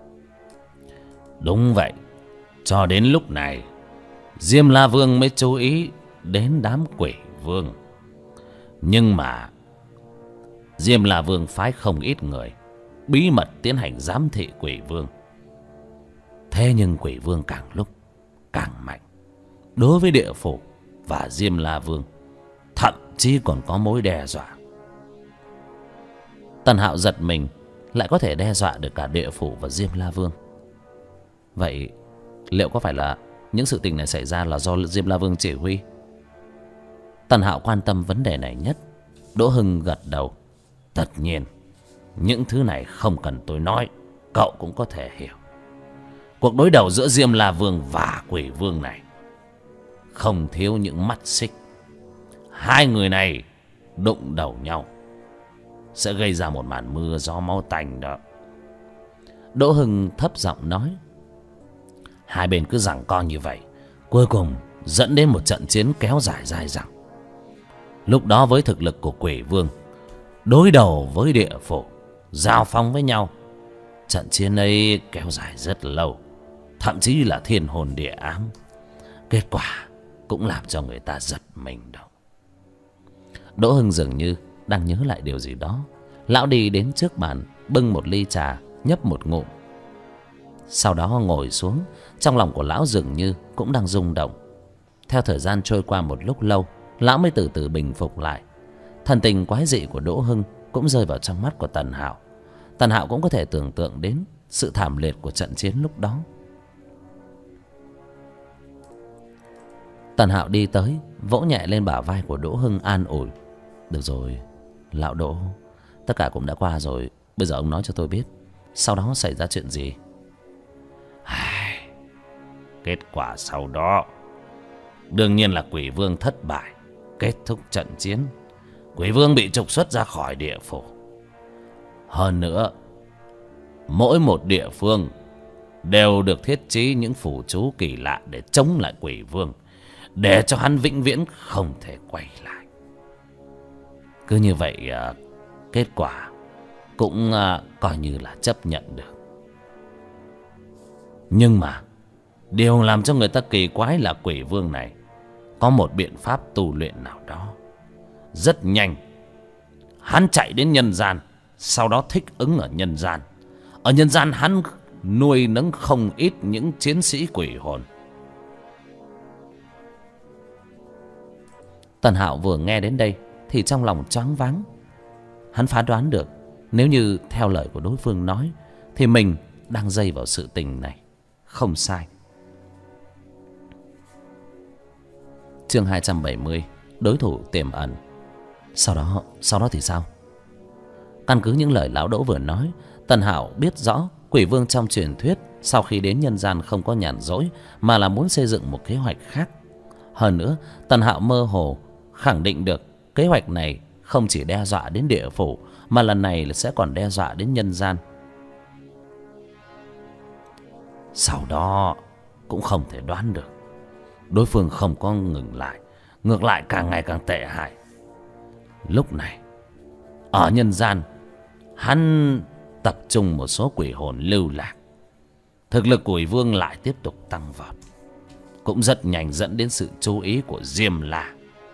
Đúng vậy, cho đến lúc này Diêm La Vương mới chú ý đến đám quỷ vương. Nhưng mà Diêm La Vương phái không ít người bí mật tiến hành giám thị quỷ vương. Thế nhưng quỷ vương càng lúc càng mạnh. Đối với địa phủ và Diêm La Vương thậm chí còn có mối đe dọa. Tần Hạo giật mình, lại có thể đe dọa được cả địa phủ và Diêm La Vương. Vậy liệu có phải là những sự tình này xảy ra là do Diêm La Vương chỉ huy? Tần Hạo quan tâm vấn đề này nhất. Đỗ Hưng gật đầu. Tất nhiên, những thứ này không cần tôi nói, cậu cũng có thể hiểu. Cuộc đối đầu giữa Diêm La Vương và quỷ vương này không thiếu những mắt xích. Hai người này đụng đầu nhau sẽ gây ra một màn mưa gió máu tanh đó. Đỗ Hưng thấp giọng nói. Hai bên cứ giằng co như vậy, cuối cùng dẫn đến một trận chiến kéo dài dai dẳng. Lúc đó với thực lực của quỷ vương đối đầu với địa phủ, giao phong với nhau, trận chiến ấy kéo dài rất lâu, thậm chí là thiên hồn địa ám. Kết quả cũng làm cho người ta giật mình đâu. Đỗ Hưng dường như đang nhớ lại điều gì đó. Lão đi đến trước bàn, bưng một ly trà, nhấp một ngụm. Sau đó ngồi xuống. Trong lòng của lão dường như cũng đang rung động. Theo thời gian trôi qua một lúc lâu, lão mới từ từ bình phục lại. Thần tình quái dị của Đỗ Hưng cũng rơi vào trong mắt của Tần Hạo. Tần Hạo cũng có thể tưởng tượng đến sự thảm liệt của trận chiến lúc đó. Tần Hạo đi tới, vỗ nhẹ lên bả vai của Đỗ Hưng an ủi. Được rồi, lão Đỗ, tất cả cũng đã qua rồi. Bây giờ ông nói cho tôi biết, sau đó xảy ra chuyện gì? Kết quả sau đó đương nhiên là Quỷ Vương thất bại. Kết thúc trận chiến, Quỷ Vương bị trục xuất ra khỏi địa phủ. Hơn nữa, mỗi một địa phương đều được thiết trí những phù chú kỳ lạ để chống lại Quỷ Vương, để cho hắn vĩnh viễn không thể quay lại. Cứ như vậy, kết quả cũng coi như là chấp nhận được. Nhưng mà điều làm cho người ta kỳ quái là Quỷ Vương này có một biện pháp tu luyện nào đó. Rất nhanh, hắn chạy đến nhân gian, sau đó thích ứng ở nhân gian. Ở nhân gian hắn nuôi nấng không ít những chiến sĩ quỷ hồn. Tần Hạo vừa nghe đến đây thì trong lòng choáng váng. Hắn phán đoán được, nếu như theo lời của đối phương nói thì mình đang dây vào sự tình này. Không sai. Chương 270, đối thủ tiềm ẩn. Sau đó thì sao? Căn cứ những lời lão Đỗ vừa nói, Tần Hạo biết rõ Quỷ Vương trong truyền thuyết sau khi đến nhân gian không có nhàn rỗi, mà là muốn xây dựng một kế hoạch khác. Hơn nữa, Tần Hạo mơ hồ khẳng định được kế hoạch này không chỉ đe dọa đến địa phủ, mà lần này sẽ còn đe dọa đến nhân gian. Sau đó cũng không thể đoán được, đối phương không có ngừng lại, ngược lại càng ngày càng tệ hại. Lúc này ở nhân gian, hắn tập trung một số quỷ hồn lưu lạc. Thực lực của Quỷ Vương lại tiếp tục tăng vọt, cũng rất nhanh dẫn đến sự chú ý của Diêm La.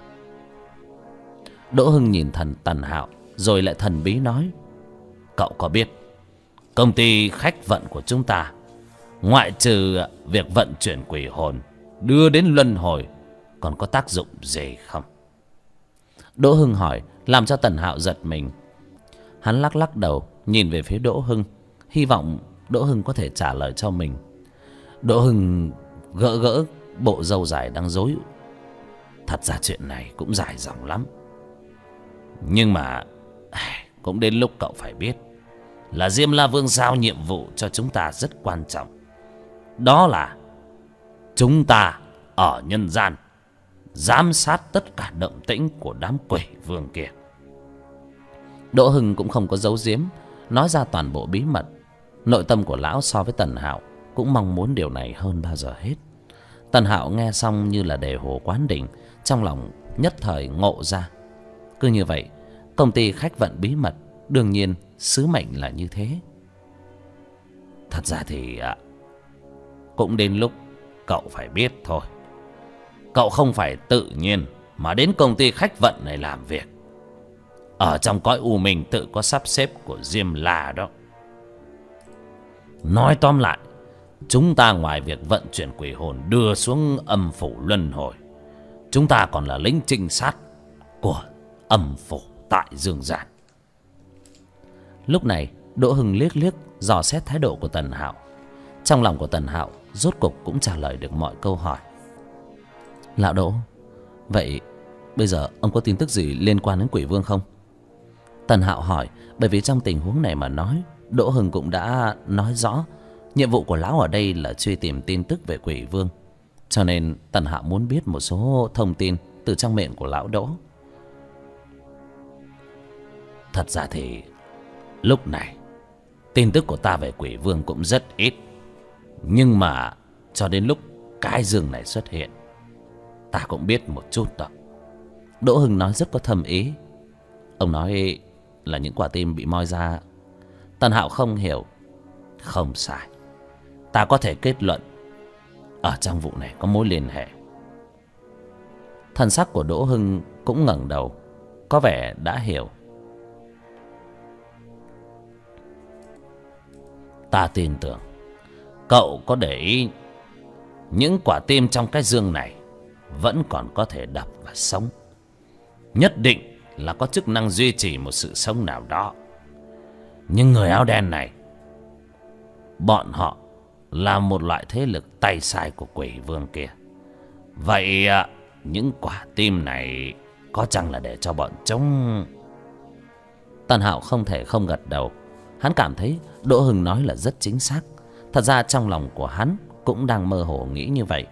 Đỗ Hưng nhìn Tần Hạo rồi lại thần bí nói: Cậu có biết công ty khách vận của chúng ta, ngoại trừ việc vận chuyển quỷ hồn đưa đến luân hồi, còn có tác dụng gì không? Đỗ Hưng hỏi, làm cho Tần Hạo giật mình. Hắn lắc lắc đầu, nhìn về phía Đỗ Hưng, hy vọng Đỗ Hưng có thể trả lời cho mình. Đỗ Hưng gỡ gỡ bộ râu dài đang rối. Thật ra chuyện này cũng dài dòng lắm, nhưng mà cũng đến lúc cậu phải biết là Diêm La Vương giao nhiệm vụ cho chúng ta rất quan trọng. Đó là chúng ta ở nhân gian giám sát tất cả động tĩnh của đám Quỷ Vương kia. Đỗ Hưng cũng không có giấu giếm, nói ra toàn bộ bí mật. Nội tâm của lão so với Tần Hạo cũng mong muốn điều này hơn bao giờ hết. Tần Hạo nghe xong như là đề hồ quán đỉnh, trong lòng nhất thời ngộ ra. Cứ như vậy, công ty khách vận bí mật đương nhiên sứ mệnh là như thế. Thật ra thì cũng đến lúc cậu phải biết thôi. Cậu không phải tự nhiên mà đến công ty khách vận này làm việc. Ở trong cõi u minh tự có sắp xếp của Diêm La đó. Nói tóm lại, chúng ta ngoài việc vận chuyển quỷ hồn đưa xuống âm phủ luân hồi, chúng ta còn là lính trinh sát của âm phủ tại dương gian. Lúc này Đỗ Hưng liếc liếc dò xét thái độ của Tần Hạo. Trong lòng của Tần Hạo rốt cục cũng trả lời được mọi câu hỏi. Lão Đỗ, vậy bây giờ ông có tin tức gì liên quan đến Quỷ Vương không? Tần Hạo hỏi, bởi vì trong tình huống này mà nói, Đỗ Hưng cũng đã nói rõ nhiệm vụ của lão ở đây là truy tìm tin tức về Quỷ Vương. Cho nên Tần Hạo muốn biết một số thông tin từ trong miệng của lão Đỗ. Thật ra thì lúc này tin tức của ta về Quỷ Vương cũng rất ít. Nhưng mà cho đến lúc cái giường này xuất hiện, ta cũng biết một chút đó. Đỗ Hưng nói rất có thâm ý. Ông nói là những quả tim bị moi ra. Tần Hạo không hiểu. Không sai, ta có thể kết luận ở trong vụ này có mối liên hệ. Thần sắc của Đỗ Hưng cũng ngẩng đầu, có vẻ đã hiểu. Ta tin tưởng cậu có để ý, những quả tim trong cái giường này vẫn còn có thể đập và sống. Nhất định là có chức năng duy trì một sự sống nào đó. Nhưng người áo đen này, bọn họ là một loại thế lực tay sai của Quỷ Vương kia. Vậy những quả tim này có chăng là để cho bọn chúng... Tần Hạo không thể không gật đầu. Hắn cảm thấy Đỗ Hưng nói là rất chính xác. Thật ra trong lòng của hắn cũng đang mơ hồ nghĩ như vậy.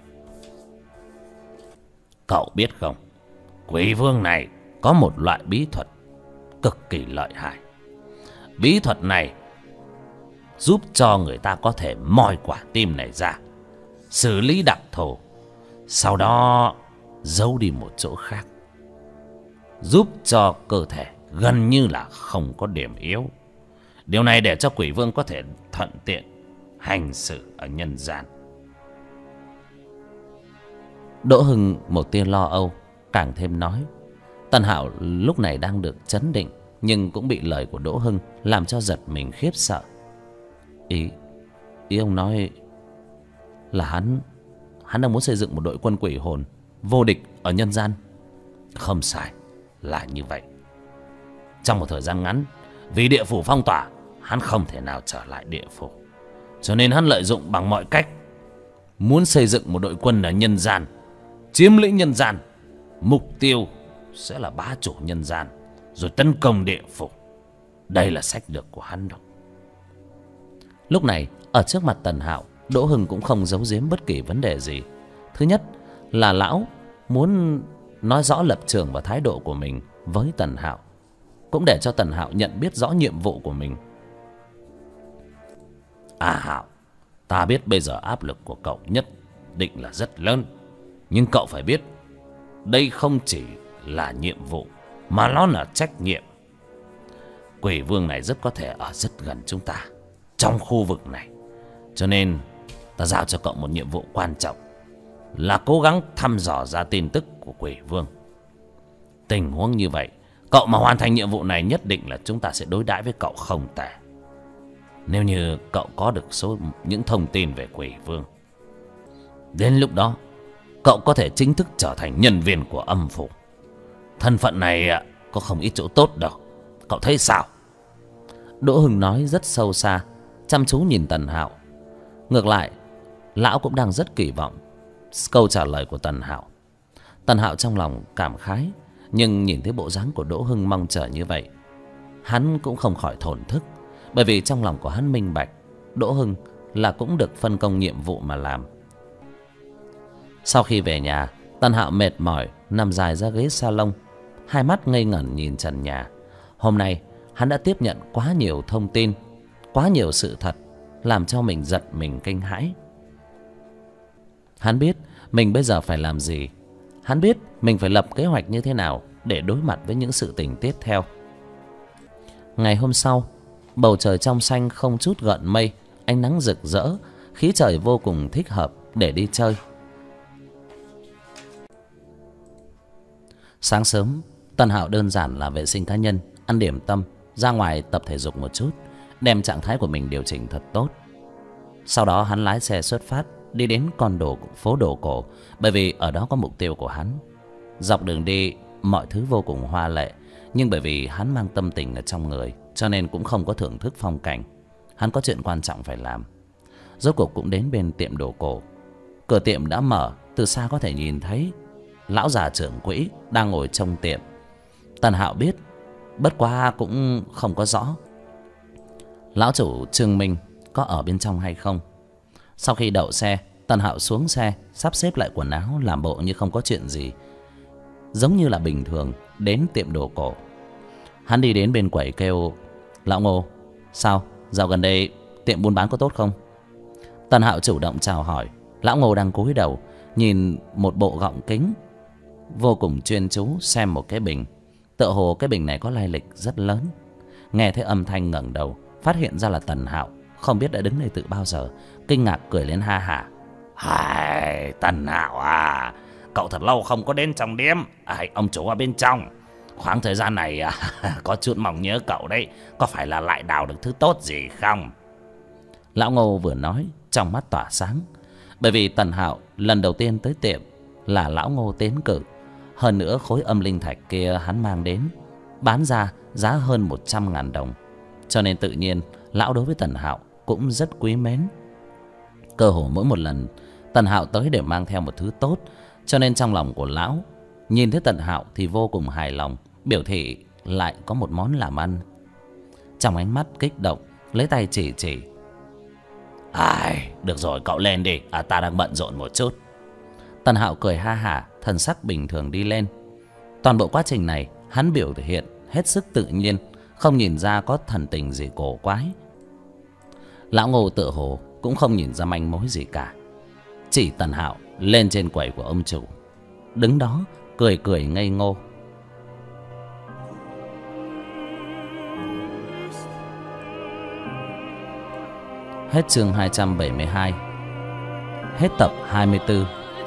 Cậu biết không, Quỷ Vương này có một loại bí thuật cực kỳ lợi hại. Bí thuật này giúp cho người ta có thể moi quả tim này ra, xử lý đặc thù, sau đó giấu đi một chỗ khác, giúp cho cơ thể gần như là không có điểm yếu. Điều này để cho Quỷ Vương có thể thuận tiện hành xử ở nhân gian. Đỗ Hưng một tia lo âu càng thêm nói. Tần Hạo lúc này đang được trấn định, nhưng cũng bị lời của Đỗ Hưng làm cho giật mình khiếp sợ. Ý ông nói là hắn đang muốn xây dựng một đội quân quỷ hồn vô địch ở nhân gian. Không sai, là như vậy. Trong một thời gian ngắn, vì địa phủ phong tỏa, hắn không thể nào trở lại địa phủ, cho nên hắn lợi dụng bằng mọi cách muốn xây dựng một đội quân ở nhân gian, chiếm lĩnh nhân gian. Mục tiêu sẽ là bá chủ nhân gian, rồi tấn công địa phủ. Đây là sách lược của hắn đâu. Lúc này ở trước mặt Tần Hạo, Đỗ Hưng cũng không giấu giếm bất kỳ vấn đề gì. Thứ nhất là lão muốn nói rõ lập trường và thái độ của mình với Tần Hạo, cũng để cho Tần Hạo nhận biết rõ nhiệm vụ của mình. Hạo, ta biết bây giờ áp lực của cậu nhất định là rất lớn, nhưng cậu phải biết đây không chỉ là nhiệm vụ mà nó là trách nhiệm. Quỷ Vương này rất có thể ở rất gần chúng ta trong khu vực này, cho nên ta giao cho cậu một nhiệm vụ quan trọng là cố gắng thăm dò ra tin tức của Quỷ Vương. Tình huống như vậy, cậu mà hoàn thành nhiệm vụ này nhất định là chúng ta sẽ đối đãi với cậu không tệ. Nếu như cậu có được những thông tin về Quỷ Vương, đến lúc đó cậu có thể chính thức trở thành nhân viên của âm phủ. Thân phận này có không ít chỗ tốt đâu, cậu thấy sao? Đỗ Hưng nói rất sâu xa, chăm chú nhìn Tần Hạo. Ngược lại, lão cũng đang rất kỳ vọng câu trả lời của Tần Hạo. Tần Hạo trong lòng cảm khái, nhưng nhìn thấy bộ dáng của Đỗ Hưng mong chờ như vậy, hắn cũng không khỏi thổn thức. Bởi vì trong lòng của hắn minh bạch, Đỗ Hưng là cũng được phân công nhiệm vụ mà làm. Sau khi về nhà, Tần Hạo mệt mỏi nằm dài ra ghế salon, hai mắt ngây ngẩn nhìn trần nhà. Hôm nay hắn đã tiếp nhận quá nhiều thông tin, quá nhiều sự thật, làm cho mình giật mình kinh hãi. Hắn biết mình bây giờ phải làm gì. Hắn biết mình phải lập kế hoạch như thế nào để đối mặt với những sự tình tiếp theo. Ngày hôm sau, bầu trời trong xanh không chút gợn mây, ánh nắng rực rỡ, khí trời vô cùng thích hợp để đi chơi. Sáng sớm, Tần Hạo đơn giản là vệ sinh cá nhân, ăn điểm tâm, ra ngoài tập thể dục một chút, đem trạng thái của mình điều chỉnh thật tốt. Sau đó hắn lái xe xuất phát, đi đến phố đồ cổ, bởi vì ở đó có mục tiêu của hắn. Dọc đường đi, mọi thứ vô cùng hoa lệ, nhưng bởi vì hắn mang tâm tình ở trong người, cho nên cũng không có thưởng thức phong cảnh. Hắn có chuyện quan trọng phải làm. Rốt cuộc cũng đến bên tiệm đồ cổ. Cửa tiệm đã mở, từ xa có thể nhìn thấy lão già trưởng quỹ đang ngồi trong tiệm. Tần Hạo biết, bất quá cũng không có rõ lão chủ Trương Minh có ở bên trong hay không. Sau khi đậu xe, Tần Hạo xuống xe, sắp xếp lại quần áo, làm bộ như không có chuyện gì, giống như là bình thường đến tiệm đồ cổ. Hắn đi đến bên quầy kêu: "Lão Ngô, sao dạo gần đây tiệm buôn bán có tốt không?" Tần Hạo chủ động chào hỏi. Lão Ngô đang cúi đầu nhìn một bộ gọng kính, vô cùng chuyên chú xem một cái bình. Tựa hồ cái bình này có lai lịch rất lớn. Nghe thấy âm thanh ngẩng đầu, phát hiện ra là Tần Hạo, không biết đã đứng đây từ bao giờ, kinh ngạc cười lên ha hả. "Hai, Tần Hạo à, cậu thật lâu không có đến trong điếm. Ông chủ ở bên trong. Khoảng thời gian này có chút mong nhớ cậu đấy. Có phải là lại đào được thứ tốt gì không?" Lão Ngô vừa nói, trong mắt tỏa sáng. Bởi vì Tần Hạo lần đầu tiên tới tiệm là lão Ngô tiến cử. Hơn nữa khối âm linh thạch kia hắn mang đến, bán ra giá hơn 100.000 đồng. Cho nên tự nhiên lão đối với Tần Hạo cũng rất quý mến. Cơ hồ mỗi một lần Tần Hạo tới đều mang theo một thứ tốt, cho nên trong lòng của lão nhìn thấy Tần Hạo thì vô cùng hài lòng, biểu thị lại có một món làm ăn. Trong ánh mắt kích động, lấy tay chỉ. Ai, được rồi cậu lên đi, ta đang bận rộn một chút. Tần Hạo cười ha hả, thần sắc bình thường đi lên. Toàn bộ quá trình này hắn biểu hiện hết sức tự nhiên, không nhìn ra có thần tình gì cổ quái. Lão Ngô tựa hồ cũng không nhìn ra manh mối gì cả. Chỉ Tần Hạo lên trên quầy của ông chủ, đứng đó cười cười ngây ngô. Hết chương 272. Hết tập 24.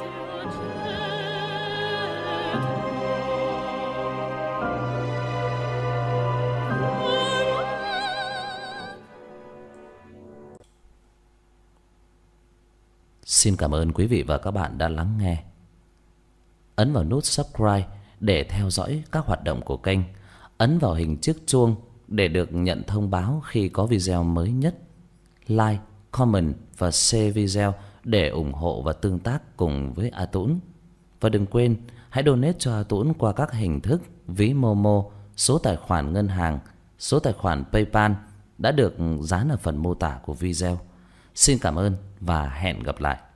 Xin cảm ơn quý vị và các bạn đã lắng nghe. Ấn vào nút subscribe để theo dõi các hoạt động của kênh. Ấn vào hình chiếc chuông để được nhận thông báo khi có video mới nhất. Like, comment và share video để ủng hộ và tương tác cùng với A Tũng. Và đừng quên hãy donate cho A Tũng qua các hình thức ví Momo, số tài khoản ngân hàng, số tài khoản PayPal đã được dán ở phần mô tả của video. Xin cảm ơn và hẹn gặp lại.